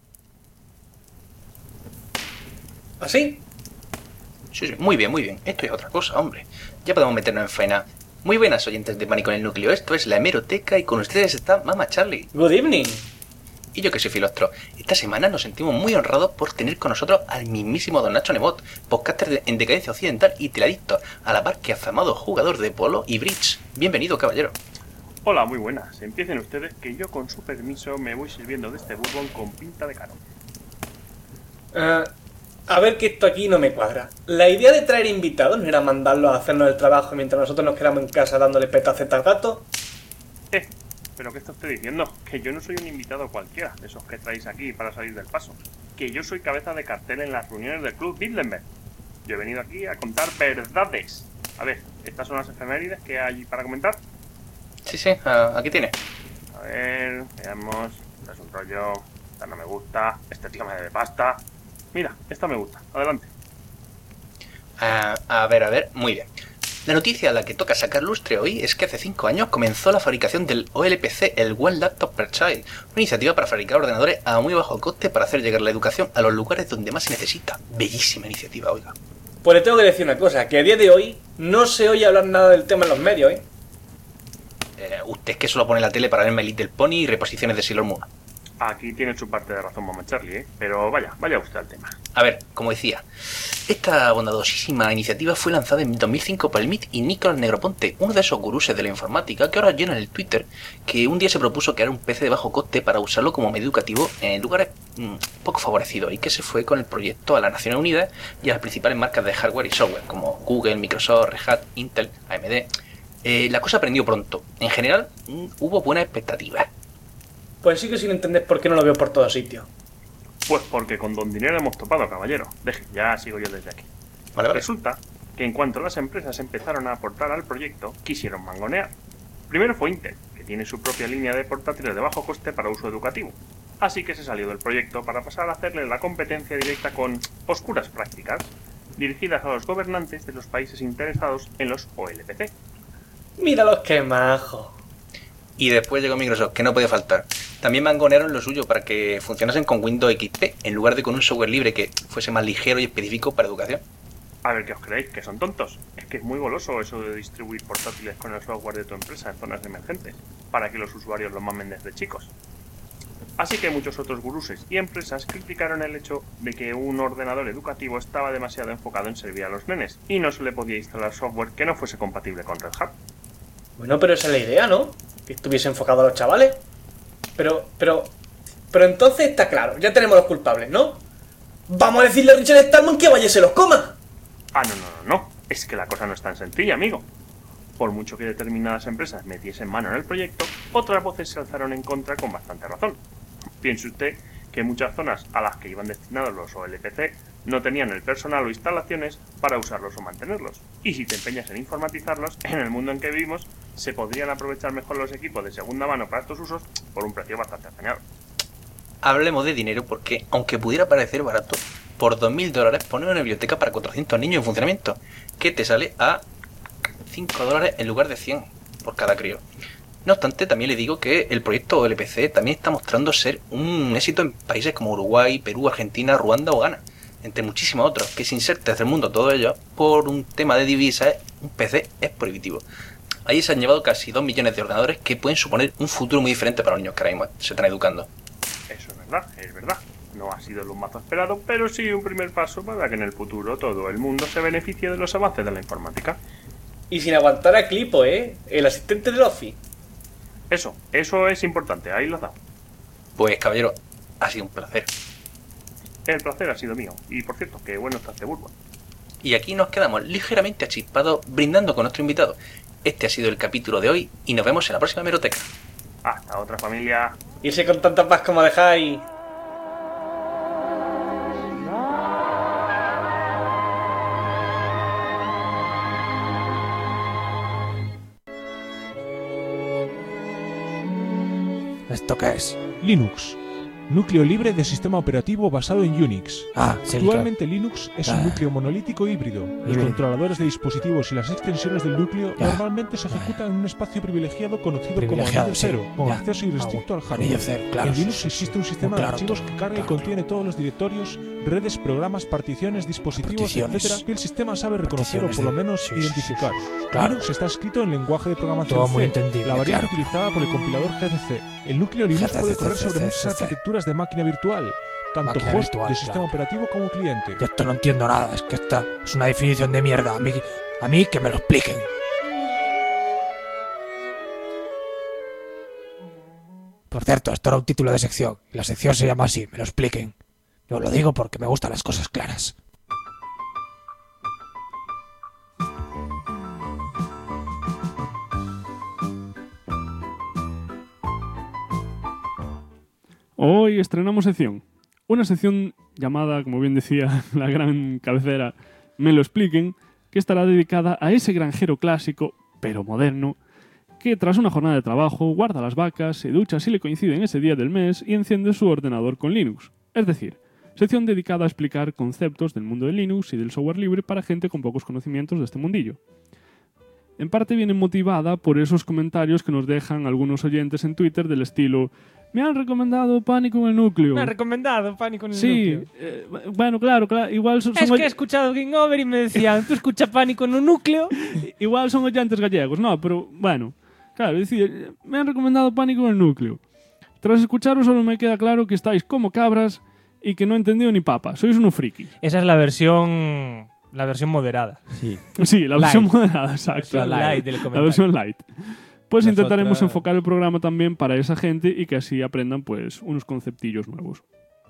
¿Así? Sí, muy bien. Esto es otra cosa, hombre. Ya podemos meternos en faena. Muy buenas, oyentes de Pánico en el Núcleo. Esto es La Hemeroteca y con ustedes está Mama Charlie. Good evening. Y yo que soy Filostro. Esta semana nos sentimos muy honrados por tener con nosotros al mismísimo Don Nacho Nebot, podcaster en decadencia occidental y teladicto, a la par que afamado jugador de polo y bridge. Bienvenido, caballero. Hola, muy buenas. Empiecen ustedes que yo con su permiso me voy sirviendo de este bourbon con pinta de caro. A ver, que esto aquí no me cuadra. La idea de traer invitados no era mandarlos a hacernos el trabajo mientras nosotros nos quedamos en casa dándole petaceta al gato. ¿Pero qué está usted diciendo? Que yo no soy un invitado cualquiera, de esos que traéis aquí para salir del paso. Que yo soy cabeza de cartel en las reuniones del Club Bilderberg. Yo he venido aquí a contar verdades. A ver, ¿estas son las efemérides que hay para comentar? Sí, aquí tiene. A ver, veamos. Esta es un rollo. Esta no me gusta. Este tío me debe pasta. Mira, esta me gusta. Adelante. A ver, muy bien. La noticia a la que toca sacar lustre hoy es que hace 5 años comenzó la fabricación del OLPC, el One Laptop Per Child, una iniciativa para fabricar ordenadores a muy bajo coste para hacer llegar la educación a los lugares donde más se necesita. Bellísima iniciativa, oiga. Pues le tengo que decir una cosa, que a día de hoy no se oye hablar nada del tema en los medios, ¿eh? Usted es que solo pone la tele para ver My Little Pony y reposiciones de Sailor Moon. Aquí tiene su parte de razón, Mama Charlie, ¿eh? Pero vaya usted al tema. A ver, como decía, esta bondadosísima iniciativa fue lanzada en 2005 por el MIT y Nicolás Negroponte, uno de esos guruses de la informática que ahora llenan el Twitter, que un día se propuso crear un PC de bajo coste para usarlo como medio educativo en lugares poco favorecidos y que se fue con el proyecto a las Naciones Unidas y a las principales marcas de hardware y software como Google, Microsoft, Red Hat, Intel, AMD. La cosa aprendió pronto. En general, hubo buenas expectativas. Pues sí que sin entender por qué no lo veo por todos sitios. Pues porque con don dinero hemos topado, caballero. Deje, ya sigo yo desde aquí. Vale. Resulta que en cuanto las empresas empezaron a aportar al proyecto, quisieron mangonear. Primero fue Intel, que tiene su propia línea de portátiles de bajo coste para uso educativo. Así que se salió del proyecto para pasar a hacerle la competencia directa con oscuras prácticas, dirigidas a los gobernantes de los países interesados en los OLPC. Míralos qué majo. Y después llegó Microsoft, que no podía faltar. También mangonearon lo suyo para que funcionasen con Windows XP, en lugar de con un software libre que fuese más ligero y específico para educación. A ver, ¿qué os creéis? ¿Que son tontos? Es que es muy goloso eso de distribuir portátiles con el software de tu empresa en zonas emergentes, para que los usuarios lo mamen desde chicos. Así que muchos otros guruses y empresas criticaron el hecho de que un ordenador educativo estaba demasiado enfocado en servir a los nenes, y no se le podía instalar software que no fuese compatible con Red Hat. Bueno, pero esa es la idea, ¿no? Que estuviese enfocado a los chavales. Pero entonces está claro, ya tenemos los culpables, ¿no? Vamos a decirle a Richard Stallman que vaya y se los coma. No. Es que la cosa no es tan sencilla, amigo. Por mucho que determinadas empresas metiesen mano en el proyecto, otras voces se alzaron en contra con bastante razón. Piense usted que muchas zonas a las que iban destinados los OLPC no tenían el personal o instalaciones para usarlos o mantenerlos. Y si te empeñas en informatizarlos, en el mundo en que vivimos, se podrían aprovechar mejor los equipos de segunda mano para estos usos por un precio bastante apañado. Hablemos de dinero porque, aunque pudiera parecer barato, por $2.000 poner una biblioteca para 400 niños en funcionamiento, que te sale a $5 en lugar de 100 por cada crío. No obstante, también le digo que el proyecto OLPC también está mostrando ser un éxito en países como Uruguay, Perú, Argentina, Ruanda o Ghana, entre muchísimos otros, que sin ser desde el mundo todo ello, por un tema de divisas, un PC es prohibitivo. Ahí se han llevado casi 2 millones de ordenadores que pueden suponer un futuro muy diferente para los niños que ahora mismo se están educando. Eso es es verdad. No ha sido lo más esperado, pero sí un primer paso para que en el futuro todo el mundo se beneficie de los avances de la informática. Y sin aguantar a Clipo, el asistente del Office. Eso es importante, ahí lo has dado. Pues caballero, ha sido un placer. El placer ha sido mío. Y por cierto, qué bueno está este Bourbon. Y aquí nos quedamos ligeramente achispados brindando con nuestro invitado. Este ha sido el capítulo de hoy y nos vemos en la próxima hemeroteca. Hasta otra, familia. Irse con tanta paz como dejáis. ¿Esto qué es? Linux. Núcleo libre de sistema operativo basado en Unix. Ah, sí, Actualmente Linux es un núcleo monolítico híbrido. Los controladores de dispositivos y las extensiones del núcleo normalmente se ejecutan en un espacio privilegiado conocido como anillo cero, con acceso irrestricto al hardware. En Linux existe un sistema de archivos que carga y contiene todos los directorios, redes, programas, particiones, dispositivos, etc. que el sistema sabe reconocer o por lo menos identificar. Linux está escrito en lenguaje de programación C, la variante utilizada por el compilador GCC. El núcleo Linux puede correr sobre muchas arquitecturas de máquina virtual, tanto host de sistema operativo como cliente. Yo esto no entiendo nada, es que esta es una definición de mierda. A mí que me lo expliquen. Por cierto, esto era un título de sección. Y la sección se llama así, me lo expliquen. Yo lo digo porque me gustan las cosas claras. Hoy estrenamos sección. Una sección llamada, como bien decía la gran cabecera, Me lo expliquen, que estará dedicada a ese granjero clásico, pero moderno, que tras una jornada de trabajo guarda las vacas, se ducha si le coincide en ese día del mes y enciende su ordenador con Linux. Es decir, sección dedicada a explicar conceptos del mundo de Linux y del software libre para gente con pocos conocimientos de este mundillo. En parte viene motivada por esos comentarios que nos dejan algunos oyentes en Twitter del estilo: me han recomendado Pánico en el Núcleo. Me han recomendado Pánico en el Sí, Núcleo. Bueno, claro, igual son... Es que he escuchado Game Over y me decían, ¿tú escuchas Pánico en un Núcleo? Igual son oyentes gallegos, no, pero bueno. Claro, es decir, me han recomendado Pánico en el Núcleo. Tras escucharos solo me queda claro que estáis como cabras y que no he entendido ni papa. Sois unos frikis. Esa es la versión moderada. Sí, la versión moderada, exacto. Light del la comentario. versión light. Pues Las intentaremos otras- enfocar el programa también para esa gente y que así aprendan pues unos conceptillos nuevos.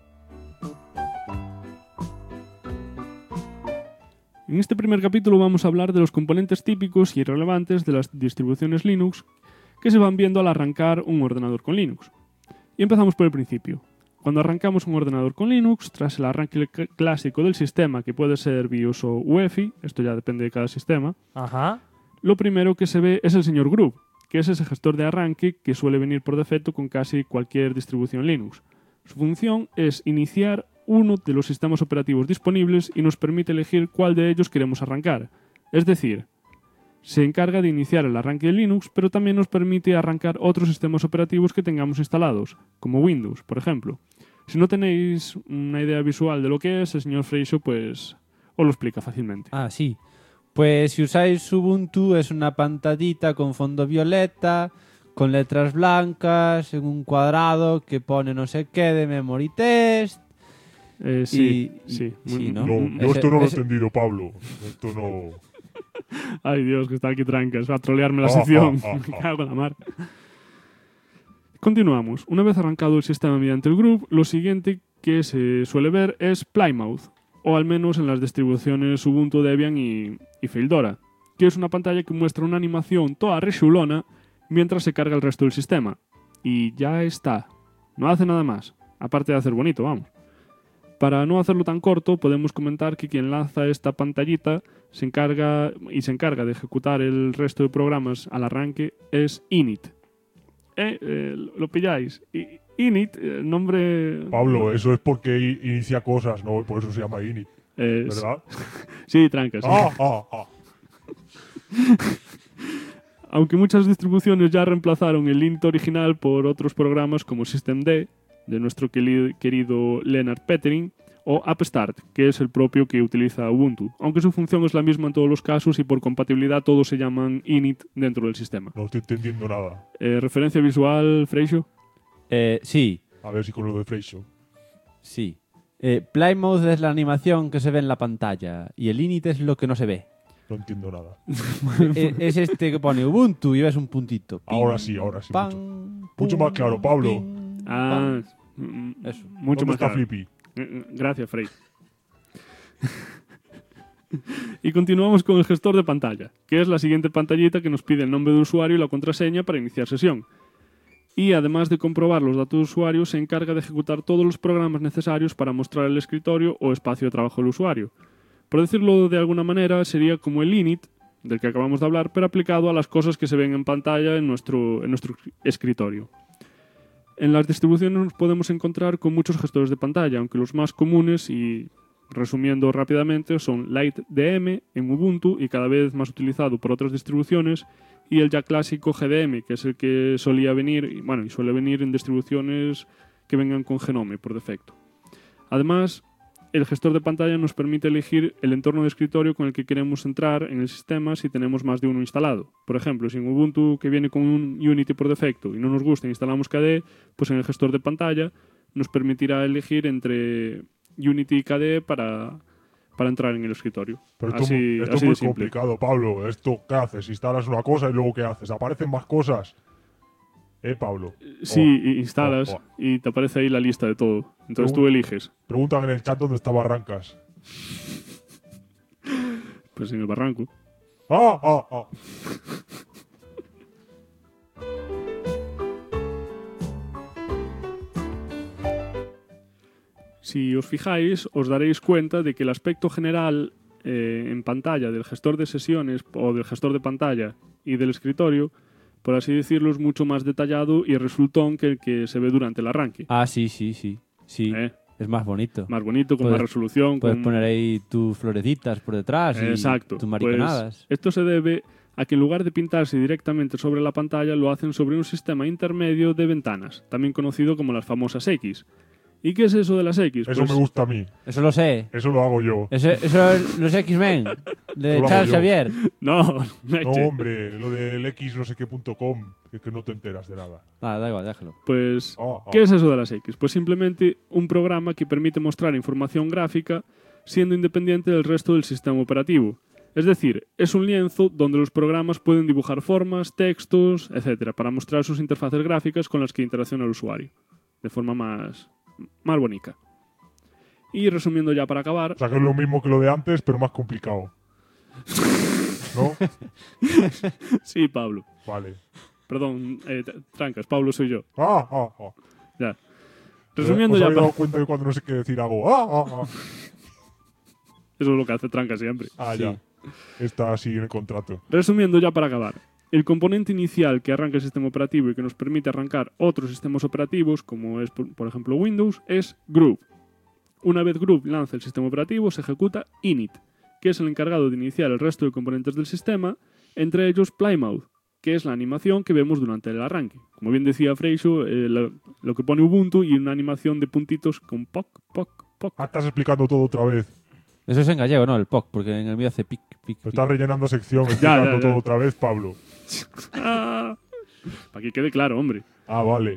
En este primer capítulo vamos a hablar de los componentes típicos y relevantes de las distribuciones Linux que se van viendo al arrancar un ordenador con Linux. Y empezamos por el principio. Cuando arrancamos un ordenador con Linux, tras el arranque clásico del sistema, que puede ser BIOS o UEFI, esto ya depende de cada sistema, Ajá. lo primero que se ve es el señor Groove, que es ese gestor de arranque que suele venir por defecto con casi cualquier distribución Linux. Su función es iniciar uno de los sistemas operativos disponibles y nos permite elegir cuál de ellos queremos arrancar. Es decir, se encarga de iniciar el arranque de Linux, pero también nos permite arrancar otros sistemas operativos que tengamos instalados, como Windows, por ejemplo. Si no tenéis una idea visual de lo que es, el señor Freixo pues os lo explica fácilmente. Ah, sí. Pues si usáis Ubuntu es una pantallita con fondo violeta, con letras blancas, en un cuadrado que pone no sé qué de memory test. Sí, y- sí. sí, ¿no? No, yo esto no lo he entendido, Pablo. Esto no... Ay, Dios, que está aquí trancas. Va a trolearme la Ah, sección. ah, ah, Me ah. cago en la mar. Continuamos. Una vez arrancado el sistema mediante el Groove, lo siguiente que se suele ver es Plymouth, o al menos en las distribuciones Ubuntu, Debian y Fedora, que es una pantalla que muestra una animación toda rechulona mientras se carga el resto del sistema. Y ya está. No hace nada más, aparte de hacer bonito, vamos. Para no hacerlo tan corto, podemos comentar que quien lanza esta pantallita se encarga de ejecutar el resto de programas al arranque es Init. ¿Lo pilláis? Init, nombre... Pablo, eso es porque inicia cosas, ¿no? Por eso se llama init, ¿verdad? Sí, trancas. Aunque muchas distribuciones ya reemplazaron el Init original por otros programas como Systemd, de nuestro querido Lennart Petering, o AppStart, que es el propio que utiliza Ubuntu, aunque su función es la misma en todos los casos y por compatibilidad todos se llaman init dentro del sistema. No estoy entendiendo nada. ¿Referencia visual, Freixo? Sí. A ver si con lo de Freixo. Sí. Plymouth es la animación que se ve en la pantalla y el init es lo que no se ve. No entiendo nada. Es este que pone Ubuntu y ves un puntito. Ahora sí. Mucho más claro, Pablo. Eso. Mucho más está claro. Flippy? Gracias, Frey. Y continuamos con el gestor de pantalla, que es la siguiente pantallita que nos pide el nombre de usuario y la contraseña para iniciar sesión. Y además de comprobar los datos de usuario, se encarga de ejecutar todos los programas necesarios para mostrar el escritorio o espacio de trabajo del usuario. Por decirlo de alguna manera, sería como el init, del que acabamos de hablar, pero aplicado a las cosas que se ven en pantalla en nuestro escritorio. En las distribuciones nos podemos encontrar con muchos gestores de pantalla, aunque los más comunes, y resumiendo rápidamente, son LightDM en Ubuntu y cada vez más utilizado por otras distribuciones, y el ya clásico GDM, que es el que solía venir, y suele venir en distribuciones que vengan con Genome por defecto. Además, el gestor de pantalla nos permite elegir el entorno de escritorio con el que queremos entrar en el sistema si tenemos más de uno instalado. Por ejemplo, si en Ubuntu, que viene con un Unity por defecto y no nos gusta, instalamos KDE, pues en el gestor de pantalla nos permitirá elegir entre Unity y KDE para entrar en el escritorio. Pero así esto es de muy simple. complicado, Pablo. ¿Esto qué haces? Instalas una cosa y luego ¿qué haces? ¿Aparecen más cosas? Pablo. Sí, instalas y te aparece ahí la lista de todo. Entonces tú eliges. Preguntan en el chat dónde está Barrancas. Pues en el barranco. ¡Ah! Si os fijáis, os daréis cuenta de que el aspecto general en pantalla del gestor de sesiones o del gestor de pantalla y del escritorio, por así decirlo, es mucho más detallado y resultón que el que se ve durante el arranque. Ah, sí. Es más bonito. Más bonito, con más resolución. Puedes poner ahí tus florecitas por detrás y exacto, tus mariconadas. Pues esto se debe a que en lugar de pintarse directamente sobre la pantalla, lo hacen sobre un sistema intermedio de ventanas, también conocido como las famosas X. ¿Y qué es eso de las X? Eso me gusta a mí. Eso lo sé. Eso lo hago yo. Eso los X-Men de Charles Xavier. No, hombre, lo del X no sé qué.com, que no te enteras de nada. Da igual, déjalo. Pues, ¿qué es eso de las X? Pues simplemente un programa que permite mostrar información gráfica siendo independiente del resto del sistema operativo. Es decir, es un lienzo donde los programas pueden dibujar formas, textos, etcétera, para mostrar sus interfaces gráficas con las que interacciona el usuario, de forma más bonita. Y resumiendo ya para acabar... O sea, que es lo mismo que lo de antes, pero más complicado. ¿No? Sí, Pablo. Vale. Perdón, trancas, Pablo soy yo. Ya. Resumiendo ya... ¿Os habéis dado cuenta que cuando no sé qué decir hago? Eso es lo que hace Trancas siempre. Ya. Está así en el contrato. Resumiendo ya para acabar. El componente inicial que arranca el sistema operativo y que nos permite arrancar otros sistemas operativos, como es, por ejemplo, Windows, es Groove. Una vez Groove lanza el sistema operativo, se ejecuta init, que es el encargado de iniciar el resto de componentes del sistema, entre ellos Plymouth, que es la animación que vemos durante el arranque. Como bien decía Freixo, lo que pone Ubuntu y una animación de puntitos con poc. Estás explicando todo otra vez. Eso es en gallego, ¿no? El POC, porque en el mío hace pic. Estás rellenando sección, explicando todo otra vez, Pablo. Para que quede claro, hombre. Vale.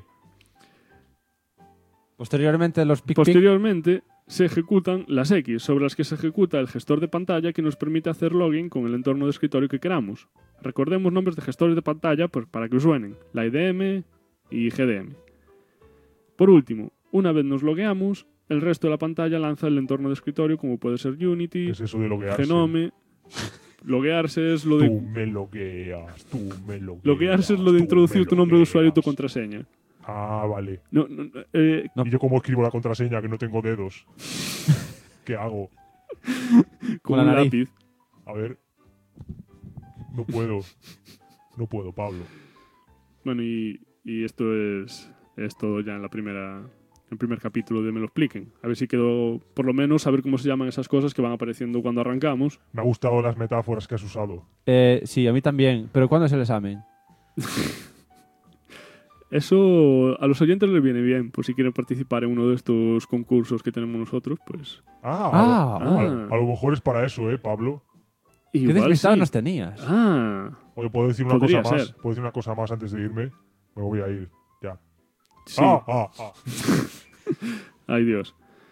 Posteriormente se ejecutan las X, sobre las que se ejecuta el gestor de pantalla que nos permite hacer login con el entorno de escritorio que queramos. Recordemos nombres de gestores de pantalla pues, para que os suenen, la IDM y GDM. Por último, una vez nos logueamos, el resto de la pantalla lanza el entorno de escritorio como puede ser Unity, es eso de loguearse. Genome. Loguearse es lo de... Tú me logueas. Loguearse es lo de introducir tu nombre de usuario y tu contraseña. Vale. ¿Y yo cómo escribo la contraseña que no tengo dedos? ¿Qué hago? Con un lápiz. A ver. No puedo, Pablo. Bueno, y esto es todo ya en el primer capítulo de Me lo expliquen. A ver si quedó, por lo menos, saber cómo se llaman esas cosas que van apareciendo cuando arrancamos. Me ha gustado las metáforas que has usado. Sí, a mí también. ¿Pero cuándo es el examen? Eso a los oyentes les viene bien, por si quieren participar en uno de estos concursos que tenemos nosotros, pues... A lo mejor es para eso, Pablo. ¿Qué despistado nos tenías? Oye, ¿puedo decir una cosa más? ¿Puedo decir una cosa más antes de irme? Me voy a ir, ya. Sí. Ay, Dios.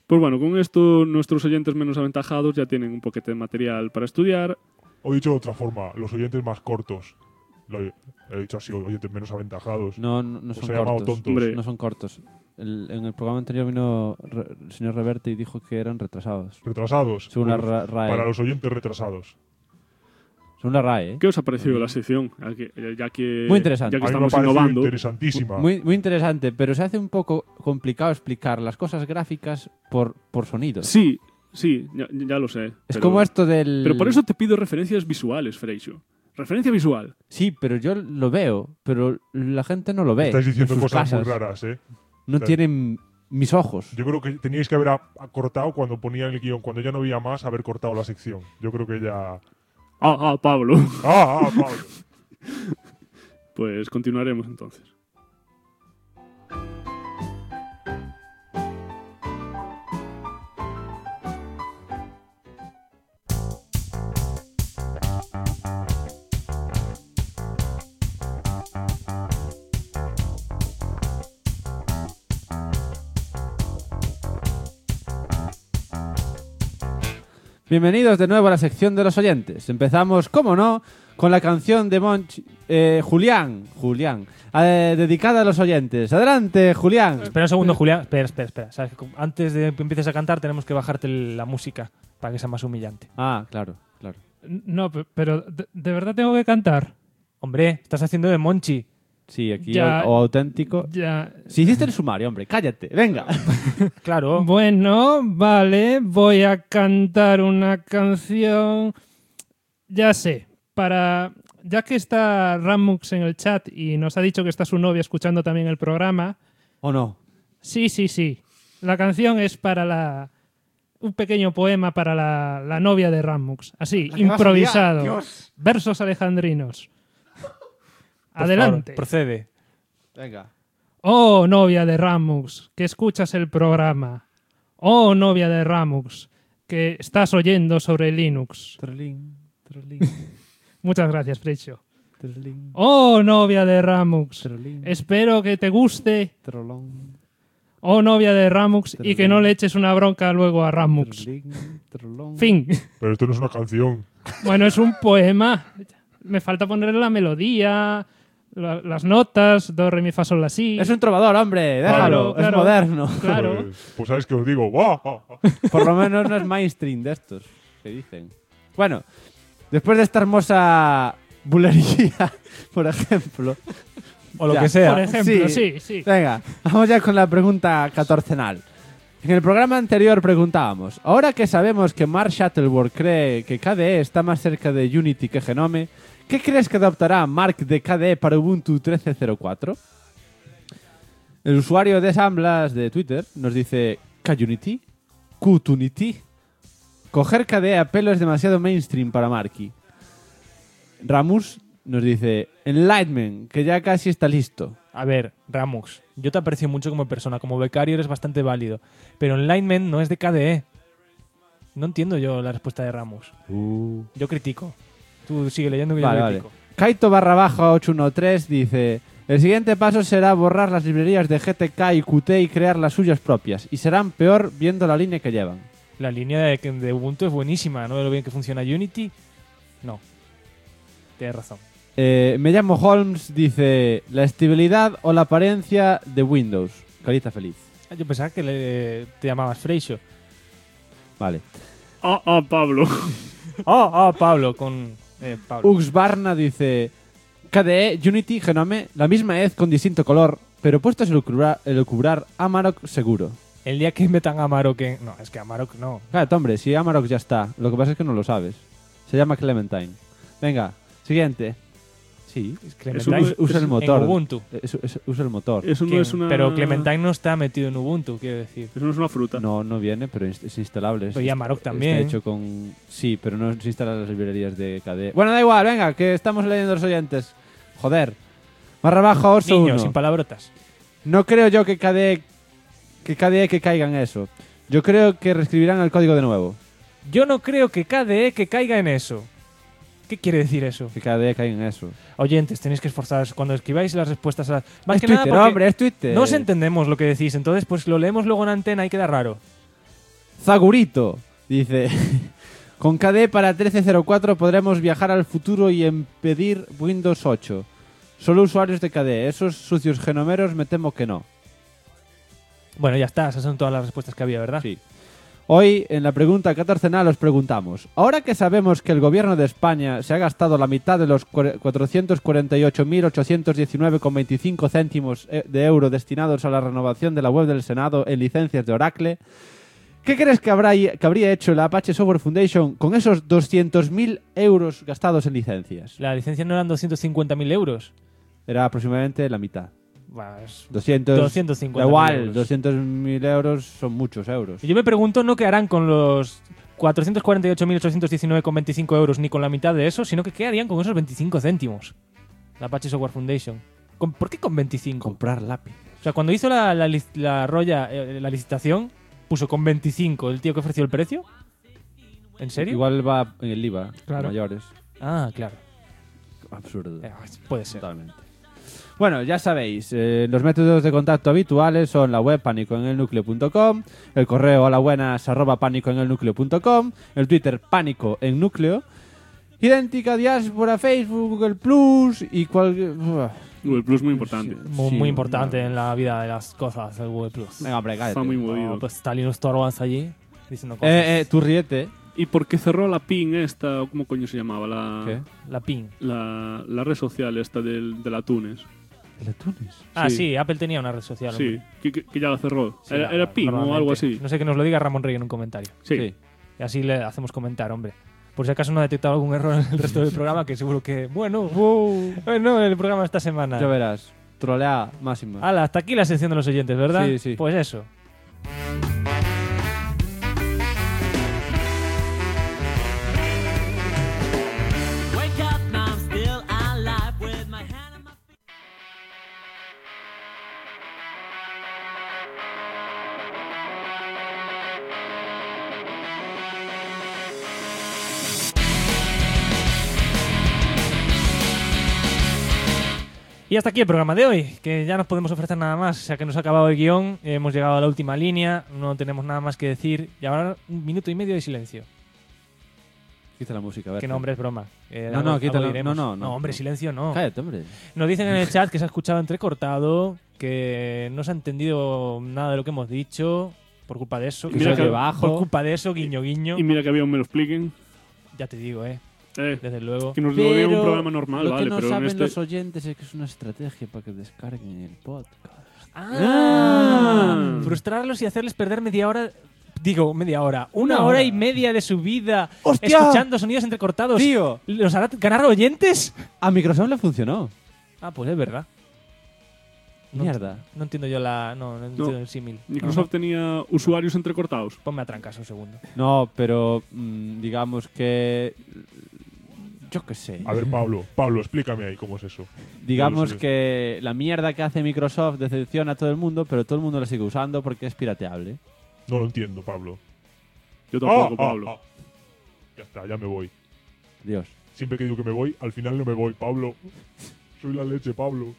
Pues bueno, con esto nuestros oyentes menos aventajados ya tienen un poquito de material para estudiar. O dicho de otra forma, los oyentes más cortos. Lo he dicho así, oyentes menos aventajados. No Os son he llamado cortos. tontos. Hombre. No son cortos. En el programa anterior vino el señor Reverte y dijo que eran retrasados. Retrasados. Según la Pues, RAE. para los oyentes retrasados. Según la RAE, ¿eh? ¿Qué os ha parecido la sección? Ya que, Muy interesante. Ya que A mí me estamos ha parecido innovando. interesantísima. Muy interesante, pero se hace un poco complicado explicar las cosas gráficas por sonido. Sí, ya lo sé. Es pero- como esto del... Pero por eso te pido referencias visuales, Freixo. Referencia visual. Sí, pero yo lo veo, pero la gente no lo ve. Estáis diciendo en sus cosas muy casas. raras, ¿eh? No O sea, tienen mis ojos. Yo creo que teníais que haber acortado cuando ponían el guión. Cuando ya no había más, haber cortado la sección. Yo creo que ya... Pablo. Pablo. Pues continuaremos entonces. Bienvenidos de nuevo a la sección de los oyentes. Empezamos, como no, con la canción de Monchi, Julián, dedicada a los oyentes. Adelante, Julián. Espera un segundo, Julián. Espera. ¿Sabes? Antes de que empieces a cantar tenemos que bajarte la música para que sea más humillante. Ah, claro. No, pero ¿de verdad tengo que cantar? Hombre, estás haciendo de Monchi. Sí, aquí Ya- o auténtico. Ya. Si hiciste el sumario, hombre, cállate. Venga. Claro. Bueno, vale, voy a cantar una canción. Ya sé, ya que está Ramux en el chat y nos ha dicho que está su novia escuchando también el programa. ¿O no? Sí. La canción es para un pequeño poema para la novia de Ramux. Así, que vas a improvisado. liar, Dios. Versos alejandrinos. Por Adelante. favor, procede. Venga. Oh, novia de Ramux, que escuchas el programa. Oh, novia de Ramux, que estás oyendo sobre Linux. Muchas gracias, Freixo. Oh, novia de Ramux, espero que te guste. Oh, novia de Ramux, y que no le eches una bronca luego a Ramux. Fin. Pero esto no es una canción. Bueno, es un poema. Me falta ponerle la melodía, las notas, do, re, mi, fa, sol, la, si. Es un trovador, hombre. Déjalo. Claro, es moderno. Claro. Pues sabes que os digo. ¡Buah! Por lo menos no es mainstream de estos que dicen. Bueno, después de esta hermosa bulería, por ejemplo. O lo que sea. Por ejemplo, sí. Venga, vamos ya con la pregunta catorcenal. En el programa anterior preguntábamos, ahora que sabemos que Mark Shuttleworth cree que KDE está más cerca de Unity que Genome, ¿qué crees que adoptará Mark de KDE para Ubuntu 13.04? El usuario de Samblas de Twitter nos dice KUnity, Qtunity. Coger KDE a pelo es demasiado mainstream para Marky. Ramus nos dice Enlightenment, que ya casi está listo. A ver, Ramux, yo te aprecio mucho como persona. Como becario eres bastante válido. Pero Enlightenment no es de KDE. No entiendo yo la respuesta de Ramux. Yo critico. Tú sigue leyendo que Vale, yo vale. critico. Kaito_813 dice: el siguiente paso será borrar las librerías de GTK y Qt y crear las suyas propias. Y serán peor viendo la línea que llevan. La línea de Ubuntu es buenísima. ¿No ve lo bien que funciona Unity? No. Tienes razón. Me llamo Holmes, dice: la estabilidad o la apariencia de Windows. Carita feliz. Yo pensaba que te llamabas Freixo. Vale. Pablo. Pablo, con Pablo. Uxbarna dice: KDE, Unity, Genome, la misma EZ con distinto color, pero puestos a elucubrar Amarok seguro. El día que metan Amarok en... No, es que Amarok no. Cállate, hombre, si Amarok ya está. Lo que pasa es que no lo sabes. Se llama Clementine. Venga, siguiente. Sí, Clementine usa el motor. en Ubuntu. Usa el motor. Eso no es una... Pero Clementine no está metido en Ubuntu, quiero decir. Eso no es una fruta. No viene, pero es instalable. Pero y Amarok también. Está hecho con... Sí, pero no se instalan las librerías de KDE. Bueno, da igual, venga, que estamos leyendo los oyentes. Joder. Barra baja oso Niño, 1. sin palabrotas. No creo yo que KDE que caiga en eso. Yo creo que reescribirán el código de nuevo. Yo no creo que KDE que caiga en eso. ¿Qué quiere decir eso? Que KDE caiga en eso. Oyentes, tenéis que esforzaros cuando escribáis las respuestas a las... Más Es que Twitter, nada porque hombre, es Twitter. no os entendemos lo que decís, entonces pues lo leemos luego en antena y queda raro. Zagurito dice: con KDE para 1304 podremos viajar al futuro y impedir Windows 8. Solo usuarios de KDE. Esos sucios genomeros me temo que no. Bueno, ya está. Esas son todas las respuestas que había, ¿verdad? Sí. Hoy, en la pregunta catorcenal, os preguntamos: ahora que sabemos que el gobierno de España se ha gastado la mitad de los 448.819,25 céntimos de euro destinados a la renovación de la web del Senado en licencias de Oracle, ¿qué crees que habría hecho la Apache Software Foundation con esos 200.000 euros gastados en licencias? La licencia no eran 250.000 euros. Era aproximadamente la mitad. Bueno, es 250.000 Da igual, euros. 200.000 euros son muchos euros. Y yo me pregunto no qué harán con los 448.819,25 euros ni con la mitad de eso, sino que qué harían con esos 25 céntimos. La Apache Software Foundation. ¿Por qué con 25? Comprar lápiz. O sea, cuando hizo la licitación, puso con 25 el tío que ofreció el precio. ¿En serio? Igual va en el IVA, Claro. mayores. Ah, claro. Absurdo. Puede ser. Totalmente. Bueno, ya sabéis, los métodos de contacto habituales son la web pánicoenelnucleo.com, el correo holabuenas@pánicoenelnucleo.com, el Twitter pánico en núcleo, idéntica diáspora, Facebook, Google Plus y Google Plus muy importante. Muy importante en la vida de las cosas, el Google Plus. Venga, hombre, cállate. Está muy movido. No, pues está Linus Torvalds allí diciendo cosas. Tú ríete. ¿Y por qué cerró la PIN esta? ¿Cómo coño se llamaba? ¿Qué? La PIN. La red social esta de la Tunes. ¿De Tunes? Ah, sí, Apple tenía una red social. Sí, que ya la cerró. Sí, era PIN o algo así. No sé, que nos lo diga Ramón Rey en un comentario. Sí. Y así le hacemos comentar, hombre. Por si acaso no ha detectado algún error en el resto del programa, que seguro que... Bueno, el programa de esta semana. Ya verás, trolea máxima. Hala, hasta aquí la sección de los oyentes, ¿verdad? Sí, sí. Pues eso. Y hasta aquí el programa de hoy, que ya no podemos ofrecer nada más, o sea que nos ha acabado el guión, hemos llegado a la última línea, no tenemos nada más que decir, y ahora 1 minuto y medio de silencio. Quita la música, a ver. Que no, hombre, es broma. No, quítala. diremos. No, No, hombre, silencio no. Cállate, hombre. Nos dicen en el chat que se ha escuchado entrecortado, que no se ha entendido nada de lo que hemos dicho, por culpa de eso. Y mira que bajo. Por culpa de eso, guiño, guiño. Y mira que había un me lo expliquen. Ya te digo, desde luego. Que nos lo diga un programa normal, lo vale, que no pero en saben este... los oyentes es que es una estrategia para que descarguen el podcast. Frustrarlos y hacerles perder media hora. Digo, media hora. Una Una hora hora. y media de su vida ¡Hostia! escuchando sonidos entrecortados. Tío. ¿Los hará ganar oyentes? A Microsoft le funcionó. Ah, pues es verdad. Mierda. No entiendo yo no entiendo el símil. Microsoft tenía usuarios entrecortados. Ponme a trancas un segundo. No, pero digamos que... Yo qué sé. A ver, Pablo, explícame ahí cómo es eso. Digamos No sé. que la mierda que hace Microsoft decepciona a todo el mundo, pero todo el mundo la sigue usando porque es pirateable. No lo entiendo, Pablo. Yo tampoco, Pablo. Ya está, ya me voy. Dios. Siempre que digo que me voy, al final no me voy, Pablo. Soy la leche, Pablo.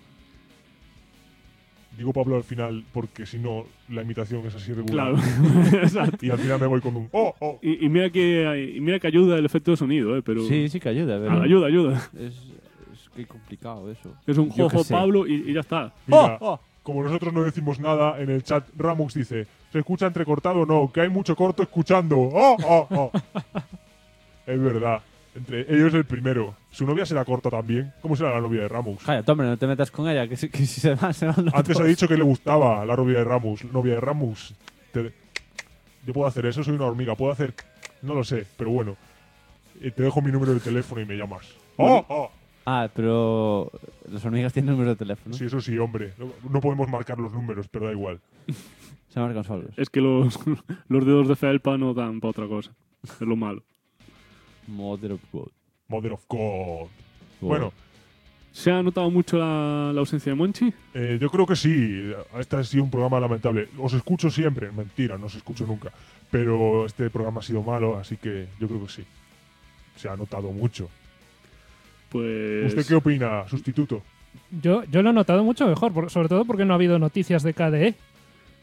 Digo Pablo al final porque si no, la imitación es así regular. Claro. Exacto. Y al final me voy con un ¡oh! Y mira que ayuda el efecto de sonido, pero... Sí que ayuda. Pero Ayuda. Es que complicado eso. Es un Yo qué jojo sé. Pablo y ya está. Mira, como nosotros no decimos nada, en el chat Ramux dice, ¿se escucha entrecortado o no? Que hay mucho corto escuchando. ¡Oh! Es verdad. Entre ellos el primero. ¿Su novia será corta también? ¿Cómo será la novia de Ramux? Cállate, hombre, no te metas con ella, que si se van los Antes dos. ha dicho que le gustaba la novia de Ramux. Novia de Ramux. Yo puedo hacer eso, soy una hormiga. Puedo hacer... No lo sé, pero bueno. Te dejo mi número de teléfono y me llamas. ¡Oh! Ah, pero las hormigas tienen número de teléfono. Sí, eso sí, hombre. No podemos marcar los números, pero da igual. Se marcan solos. Es que los dedos de felpa no dan para otra cosa. Es lo malo. Mother of God. Mother of God. Wow. Bueno. ¿Se ha notado mucho la ausencia de Monchi? Yo creo que sí. Este ha sido un programa lamentable. Os escucho siempre. Mentira, no os escucho nunca. Pero este programa ha sido malo, así que yo creo que sí. Se ha notado mucho. Pues... ¿Usted qué opina, sustituto? Yo lo he notado mucho mejor, sobre todo porque no ha habido noticias de KDE.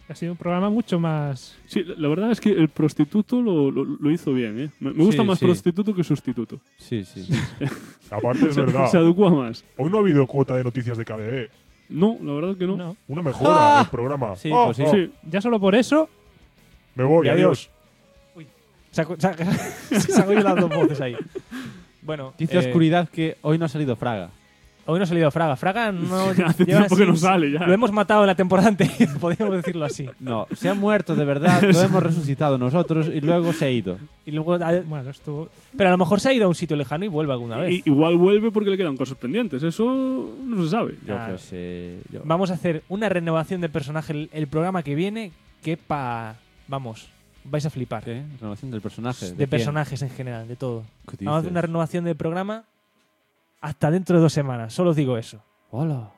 Ha sido un programa mucho más... Sí, la verdad es que el prostituto lo hizo bien, ¿eh? Me gusta más prostituto que sustituto. Sí, sí. Aparte es verdad. Se adecua más. Hoy no ha habido cuota de noticias de KDE. No, la verdad que no. No. Una mejora del programa. Sí, pues sí. Ya solo por eso... Me voy, Y adiós. Saco yo las dos voces ahí. Bueno, Dice Oscuridad que hoy no ha salido Fraga. hoy no ha salido Fraga. Fraga no Hace lleva tiempo que no sale ya. Lo hemos matado en la temporada anterior, podríamos decirlo así. No, se ha muerto de verdad, lo hemos resucitado nosotros y luego se ha ido. Y luego, Bueno, estuvo... pero a lo mejor se ha ido a un sitio lejano y vuelve alguna vez. Igual vuelve porque le quedan cosas pendientes. Eso no se sabe. Yo qué sé. Vamos a hacer una renovación de personaje el programa que viene que Vamos, vais a flipar. ¿Qué? Renovación del personaje. De quién? personajes en general, de todo. ¿Qué Vamos a hacer dices? una renovación del programa hasta dentro de 2 semanas. Solo os digo eso. Hola.